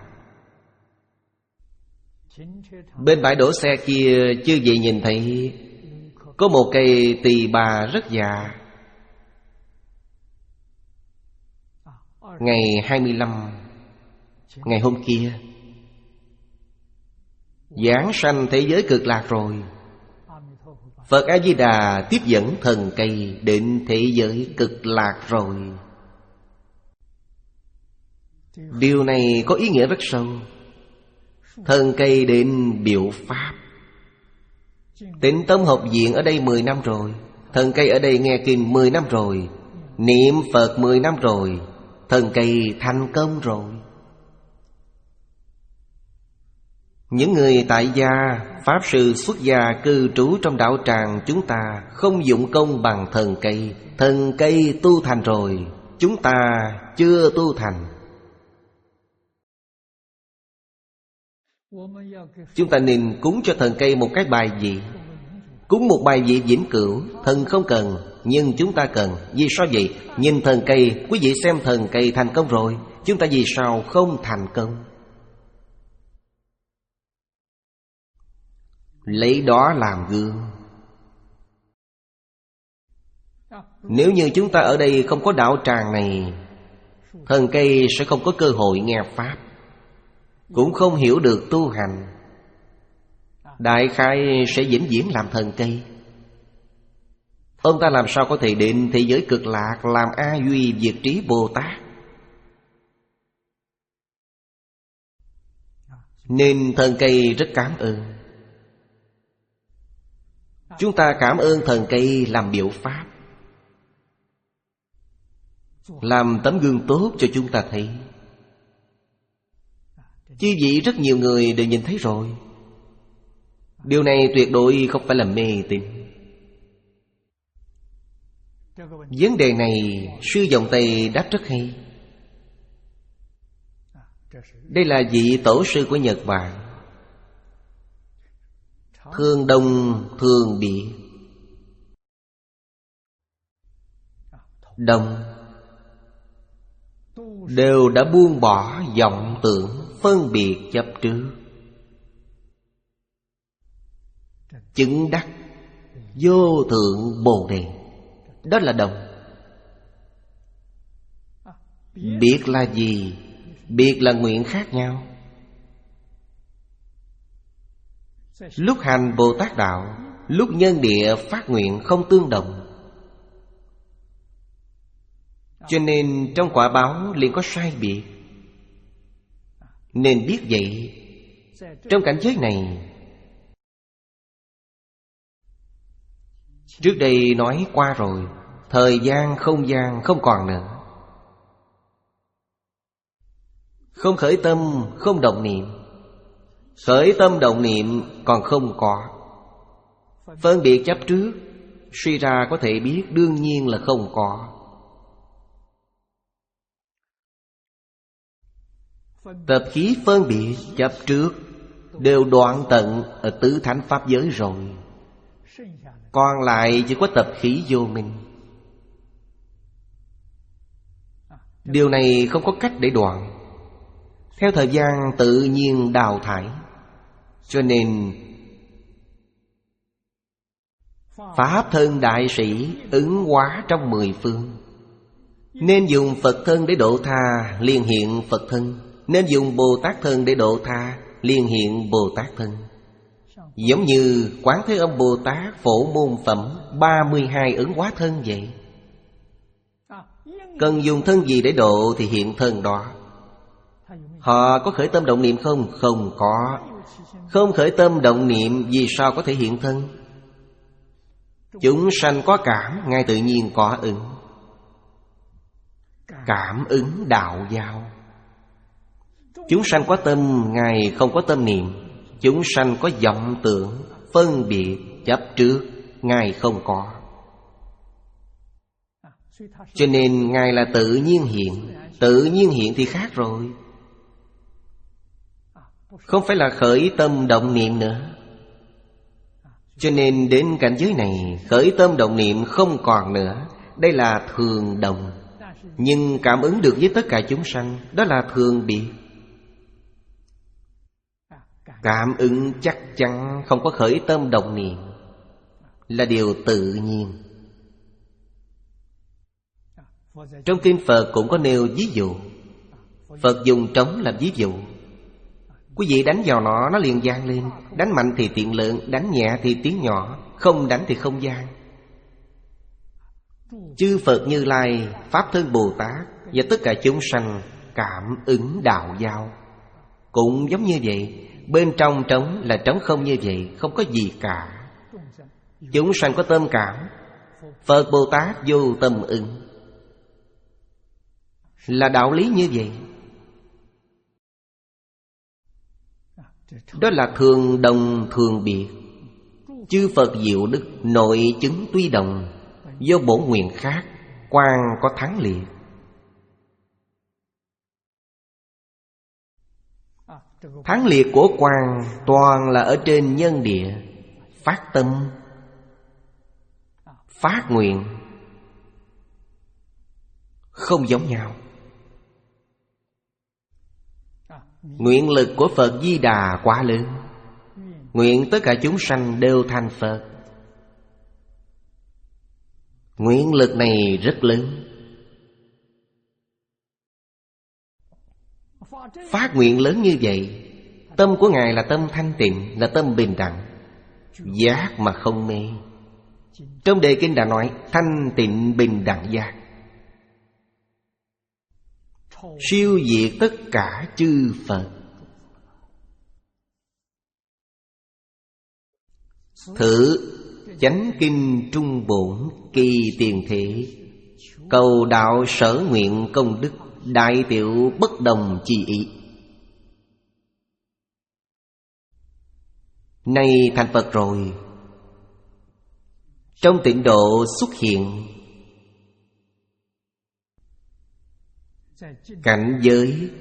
bên bãi đổ xe kia, chư vị nhìn thấy có một cây tỳ bà rất già. Ngày hai mươi lăm, ngày hôm kia, giảng sanh thế giới cực lạc rồi. Phật A-di-đà tiếp dẫn thần cây đến thế giới cực lạc rồi. Điều này có ý nghĩa rất sâu. Thần cây đến biểu pháp. Tịnh Tâm Học Viện ở đây mười năm rồi, thần cây ở đây nghe kinh mười năm rồi, niệm Phật mười năm rồi, thần cây thành công rồi. Những người tại gia, pháp sư xuất gia cư trú trong đạo tràng chúng ta không dụng công bằng thần cây. Thần cây tu thành rồi, chúng ta chưa tu thành. Chúng ta nên cúng cho thần cây một cái bài vị. Cúng một bài vị vĩnh cửu. Thần không cần, nhưng chúng ta cần. Vì sao vậy? Nhìn thần cây, quý vị xem thần cây thành công rồi, chúng ta vì sao không thành công? Lấy đó làm gương. Nếu như chúng ta ở đây không có đạo tràng này, thần cây sẽ không có cơ hội nghe pháp, cũng không hiểu được tu hành. Đại khai sẽ vĩnh viễn làm thần cây. Ông ta làm sao có thể đến thế giới cực lạc làm A Duy Diệt Trí Bồ Tát? Nên thần cây rất cảm ơn. Chúng ta cảm ơn thần cây làm biểu pháp, làm tấm gương tốt cho chúng ta thấy. Chứ vậy rất nhiều người đều nhìn thấy rồi. Điều này tuyệt đối không phải là mê tín. Vấn đề này sư dòng Tây đáp rất hay. Đây là vị tổ sư của Nhật Bản. Thường đồng thường biệt. Đồng đều đã buông bỏ vọng tưởng phân biệt chấp trước, chứng đắc vô thượng Bồ Đề. Đó là đồng. Biệt là gì? Biệt là nguyện khác nhau. Lúc hành Bồ Tát Đạo, lúc nhân địa phát nguyện không tương đồng. Cho nên trong quả báo liền có sai biệt. Nên biết vậy. Trong cảnh giới này, trước đây nói qua rồi, thời gian không gian không còn nữa. Không khởi tâm, không động niệm. Khởi tâm động niệm còn không có. Phân biệt chấp trước, suy ra có thể biết đương nhiên là không có. Tập khí phân biệt chấp trước đều đoạn tận ở tứ thánh pháp giới rồi. Còn lại chỉ có tập khí vô minh. Điều này không có cách để đoạn. Theo thời gian tự nhiên đào thải. Cho nên Pháp thân đại sĩ ứng hóa trong mười phương. Nên dùng Phật thân để độ tha, liền hiện Phật thân. Nên dùng Bồ Tát thân để độ tha, liền hiện Bồ Tát thân. Giống như Quán Thế Âm Bồ Tát phổ môn phẩm ba mươi hai ứng hóa thân vậy. Cần dùng thân gì để độ thì hiện thân đó. Họ có khởi tâm động niệm không? Không có. Không khởi tâm động niệm, vì sao có thể hiện thân? Chúng sanh có cảm, ngay tự nhiên có ứng. Cảm ứng đạo giao. Chúng sanh có tâm, Ngài không có tâm niệm. Chúng sanh có vọng tưởng, phân biệt, chấp trước, Ngài không có. Cho nên Ngài là tự nhiên hiện. Tự nhiên hiện thì khác rồi. Không phải là khởi tâm động niệm nữa. Cho nên đến cảnh giới này, khởi tâm động niệm không còn nữa. Đây là thường đồng. Nhưng cảm ứng được với tất cả chúng sanh, đó là thường biệt. Cảm ứng chắc chắn không có khởi tâm động niệm, là điều tự nhiên. Trong kinh Phật cũng có nêu ví dụ. Phật dùng trống làm ví dụ. Quý vị đánh vào nó, nó liền vang lên. Đánh mạnh thì tiếng lớn, đánh nhẹ thì tiếng nhỏ. Không đánh thì không vang. Chư Phật Như Lai, Pháp Thân Bồ Tát và tất cả chúng sanh cảm ứng đạo giao cũng giống như vậy. Bên trong trống là trống không như vậy, không có gì cả. Chúng sanh có tâm cảm, Phật Bồ Tát vô tâm ứng. Là đạo lý như vậy. Đó là thường đồng thường biệt. Chư Phật diệu đức nội chứng tuy đồng, do bổn nguyện khác, quang có thắng liệt. Thắng liệt của quang toàn là ở trên nhân địa. Phát tâm, phát nguyện không giống nhau. Nguyện lực của Phật Di Đà quá lớn. Nguyện tất cả chúng sanh đều thành Phật. Nguyện lực này rất lớn. Phát nguyện lớn như vậy, tâm của Ngài là tâm thanh tịnh, là tâm bình đẳng, giác mà không mê. Trong đề kinh đã nói thanh tịnh bình đẳng giác, siêu diệt tất cả chư Phật. Thử chánh kinh trung bổn kỳ tiền thể, cầu đạo sở nguyện công đức, đại tiểu bất đồng chi ý. Nay thành Phật rồi, trong tịnh độ xuất hiện cảnh giới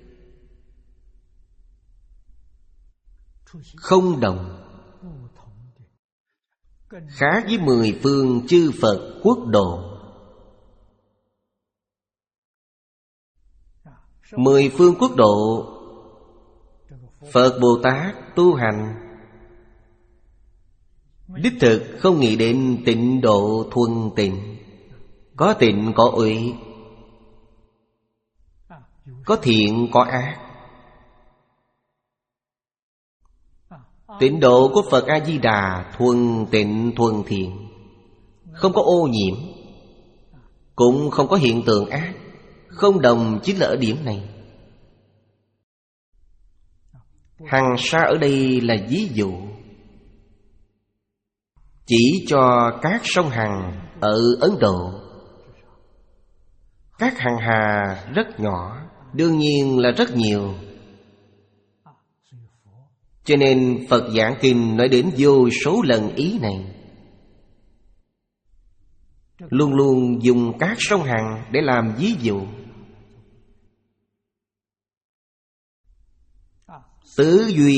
không đồng, khác với mười phương chư Phật quốc độ. Mười phương quốc độ, Phật Bồ Tát tu hành đích thực không nghĩ đến tịnh độ thuần tịnh. Có tịnh có uy, có thiện có ác. Tịnh độ của Phật A-di-đà thuần tịnh thuần thiện, không có ô nhiễm, cũng không có hiện tượng ác. Không đồng chính là ở điểm này. Hằng sa ở đây là ví dụ, chỉ cho các sông Hằng ở Ấn Độ. Các hằng hà rất nhỏ, đương nhiên là rất nhiều. Cho nên Phật giảng kinh nói đến vô số lần ý này, luôn luôn dùng các sông Hằng để làm ví dụ. Tứ duy,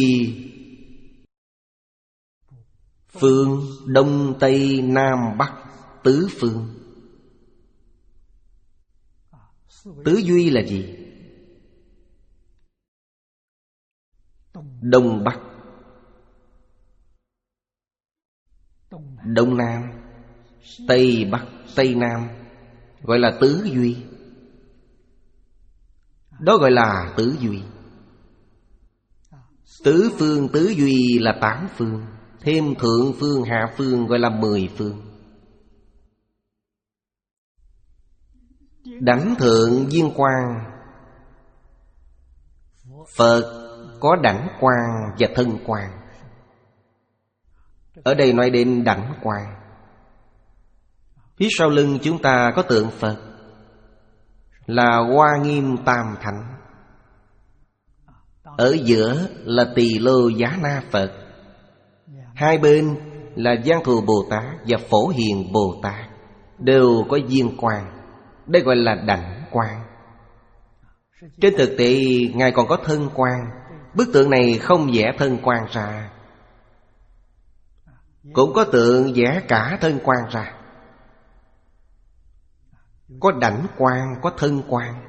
phương đông tây nam bắc tứ phương. Tứ duy là gì? Đông bắc, đông nam, tây bắc, tây nam, gọi là tứ duy. Đó gọi là tứ duy. Tứ phương tứ duy là tám phương, thêm thượng phương hạ phương gọi là mười phương. Đảnh thượng viên quang, Phật có đảnh quang và thân quang. Ở đây nói đến đảnh quang. Phía sau lưng chúng ta có tượng Phật là Hoa Nghiêm Tam Thánh. Ở giữa là Tỳ Lô Giá Na Phật. Hai bên là Giang Thù Bồ Tát và Phổ Hiền Bồ Tát, đều có viên quang. Đây gọi là đảnh quang. Trên thực tế Ngài còn có thân quang. Bức tượng này không vẽ thân quang ra, cũng có tượng vẽ cả thân quang ra. Có đảnh quang, có thân quang.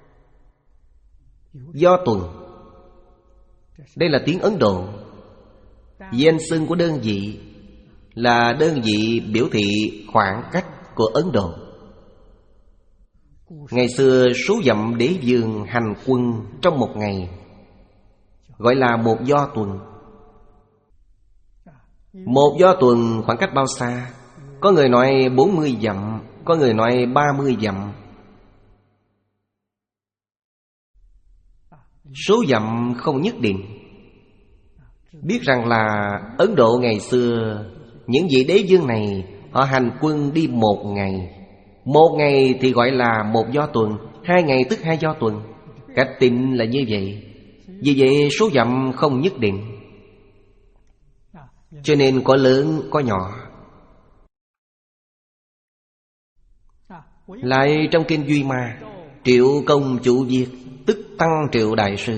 Do tuần, đây là tiếng Ấn Độ. Danh xưng của đơn vị là đơn vị biểu thị khoảng cách của Ấn Độ. Ngày xưa số dặm đế vương hành quân trong một ngày gọi là một do tuần. Một do tuần khoảng cách bao xa? Có người nói bốn mươi dặm, có người nói ba mươi dặm. Số dặm không nhất định. Biết rằng là Ấn Độ ngày xưa, những vị đế vương này họ hành quân đi một ngày. Một ngày thì gọi là một do tuần, hai ngày tức hai do tuần. Cách tịnh là như vậy. Vì vậy số dặm không nhất định, cho nên có lớn có nhỏ. Lại trong kinh Duy Ma, Triệu Công Chủ Việt tức Tăng Triệu Đại Sư,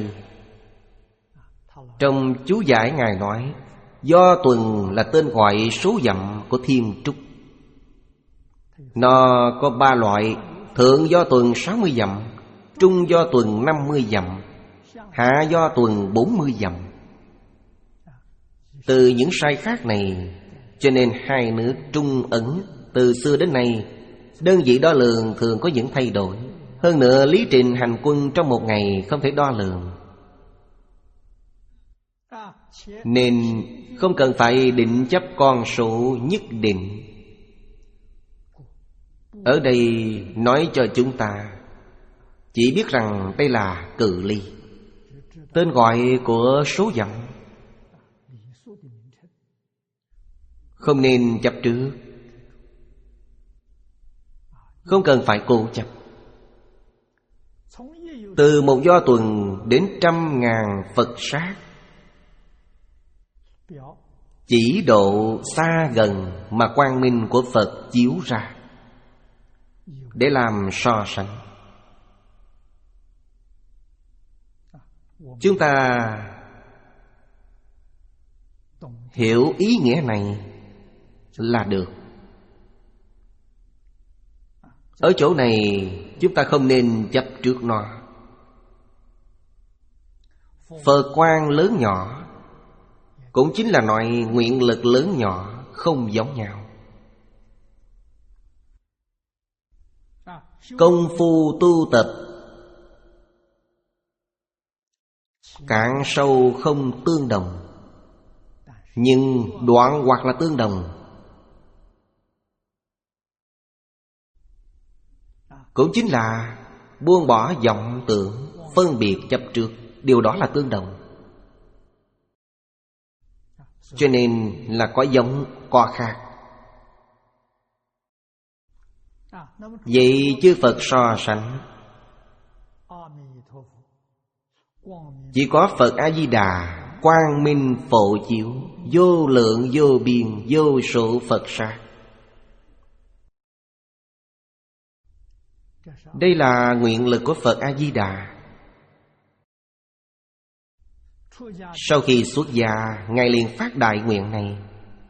trong chú giải Ngài nói do tuần là tên gọi số dặm của Thiên Trúc. Nó có ba loại: thượng do tuần sáu mươi dặm, trung do tuần năm mươi dặm, hạ do tuần bốn mươi dặm. Từ những sai khác này, cho nên hai nước Trung Ấn từ xưa đến nay đơn vị đo lường thường có những thay đổi. Hơn nữa lý trình hành quân trong một ngày không thể đo lường, nên không cần phải định chấp con số nhất định. Ở đây nói cho chúng ta chỉ biết rằng đây là cự ly, tên gọi của số dặm. Không nên chấp trước, không cần phải cố chấp. Từ một do tuần đến trăm ngàn Phật sát, chỉ độ xa gần mà quang minh của Phật chiếu ra, để làm so sánh. Chúng ta hiểu ý nghĩa này là được. Ở chỗ này chúng ta không nên chấp trước nó. Phật quang lớn nhỏ cũng chính là loại nguyện lực lớn nhỏ không giống nhau. Công phu tu tập cạn sâu không tương đồng, nhưng đoạn hoặc là tương đồng. Cũng chính là buông bỏ vọng tưởng, phân biệt chấp trước. Điều đó là tương đồng. Cho nên là có giống, có khác. Vậy chư Phật so sánh, chỉ có Phật A-di-đà quang minh phổ chiếu, vô lượng vô biên vô số Phật sát. Đây là nguyện lực của Phật A-di-đà. Sau khi xuất gia, Ngài liền phát đại nguyện này.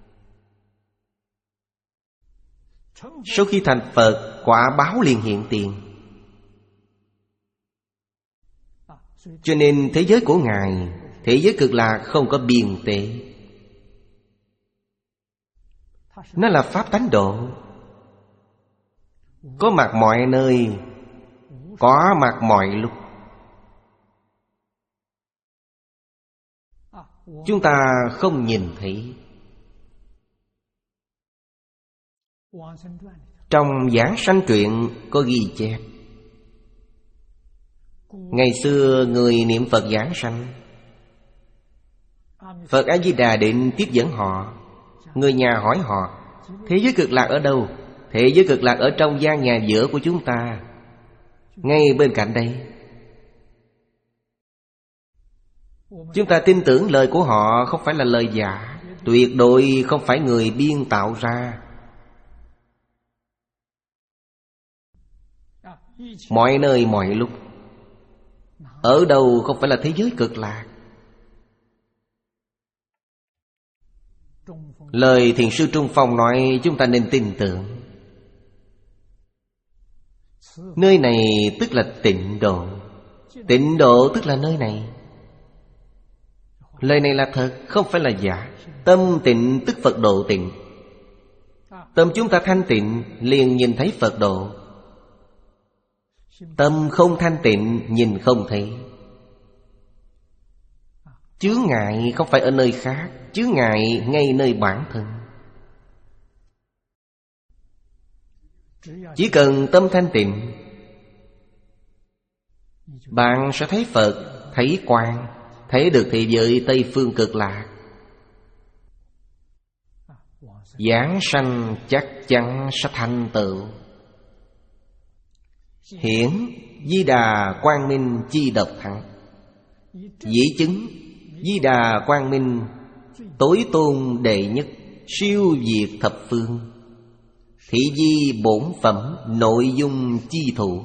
Sau khi thành Phật, quả báo liền hiện tiền. Cho nên thế giới của Ngài, thế giới cực lạc không có biên tế. Nó là pháp tánh độ, có mặt mọi nơi, có mặt mọi lúc. Chúng ta không nhìn thấy. Trong Giảng Sanh Truyện có ghi chép, ngày xưa người niệm Phật giảng sanh, Phật A-di-đà định tiếp dẫn họ. Người nhà hỏi họ, thế giới cực lạc ở đâu? Thế giới cực lạc ở trong gian nhà giữa của chúng ta, ngay bên cạnh đây. Chúng ta tin tưởng lời của họ không phải là lời giả, tuyệt đối không phải người biên tạo ra. Mọi nơi mọi lúc, ở đâu không phải là thế giới cực lạc. Lời Thiền sư Trung Phong nói chúng ta nên tin tưởng. Nơi này tức là tịnh độ. Tịnh độ tức là nơi này. Lời này là thật, không phải là giả. Tâm tịnh tức Phật độ tịnh. Tâm chúng ta thanh tịnh, liền nhìn thấy Phật độ. Tâm không thanh tịnh, nhìn không thấy. Chướng ngại không phải ở nơi khác, chướng ngại ngay nơi bản thân. Chỉ cần tâm thanh tịnh, bạn sẽ thấy Phật, thấy quang, thấy được thế giới Tây Phương Cực Lạc. Giảng sanh chắc chắn sẽ thành tựu. Hiển Di Đà quang minh chi độc thắng. Dĩ chứng Di Đà quang minh tối tôn đệ nhất, siêu việt thập phương. Thị di bổn phẩm nội dung chi thủ.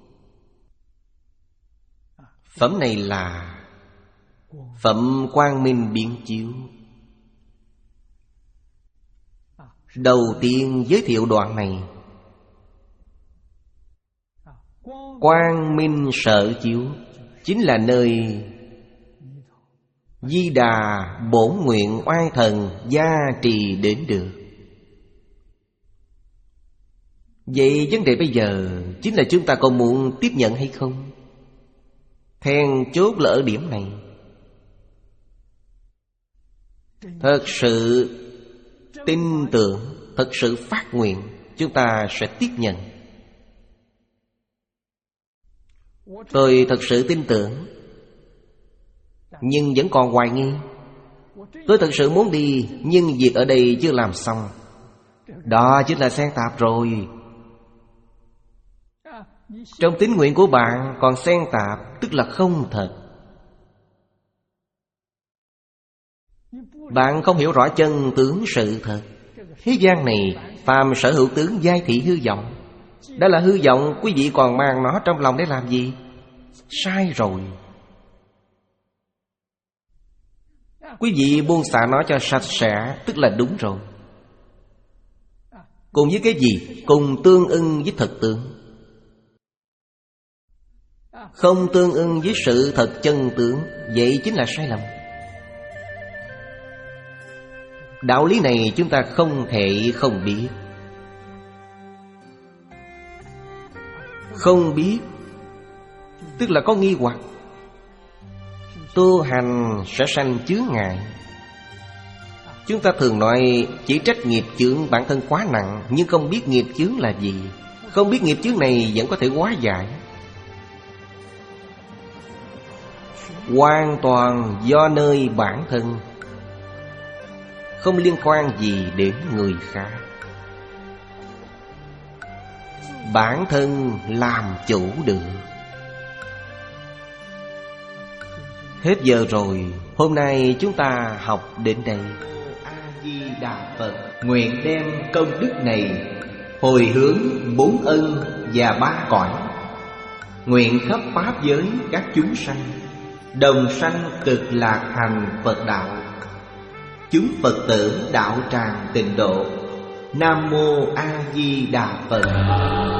Phẩm này là phẩm quang minh biến chiếu. Đầu tiên giới thiệu đoạn này. Quang minh sở chiếu chính là nơi Di Đà bổn nguyện oai thần gia trì đến được. Vậy vấn đề bây giờ chính là chúng ta có muốn tiếp nhận hay không? Then chốt là ở điểm này. Thật sự tin tưởng, thật sự phát nguyện, chúng ta sẽ tiếp nhận. Tôi thật sự tin tưởng, nhưng vẫn còn hoài nghi. Tôi thật sự muốn đi, nhưng việc ở đây chưa làm xong. Đó chính là xen tạp rồi. Trong tín nguyện của bạn còn xen tạp, tức là không thật. Bạn không hiểu rõ chân tướng sự thật. Thế gian này phàm sở hữu tướng giai thị hư vọng. Đó là hư vọng, quý vị còn mang nó trong lòng để làm gì? Sai rồi. Quý vị buông xả nó cho sạch sẽ, tức là đúng rồi. Cùng với cái gì? Cùng tương ưng với thực tướng. Không tương ưng với sự thật chân tướng, vậy chính là sai lầm. Đạo lý này chúng ta không thể không biết. Không biết tức là có nghi hoặc. Tu hành sẽ sanh chướng ngại. Chúng ta thường nói chỉ trách nghiệp chướng bản thân quá nặng, nhưng không biết nghiệp chướng là gì. Không biết nghiệp chướng này vẫn có thể hóa giải. Hoàn toàn do nơi bản thân, không liên quan gì đến người khác. Bản thân làm chủ được. Hết giờ rồi. Hôm nay chúng ta học đến đây. A-di-đà Phật. Nguyện đem công đức này hồi hướng bốn ân và ba cõi. Nguyện khắp pháp giới các chúng sanh đồng sanh cực lạc thành Phật đạo. Chúng Phật tử đạo tràng tịnh độ. Nam mô A Di Đà Phật.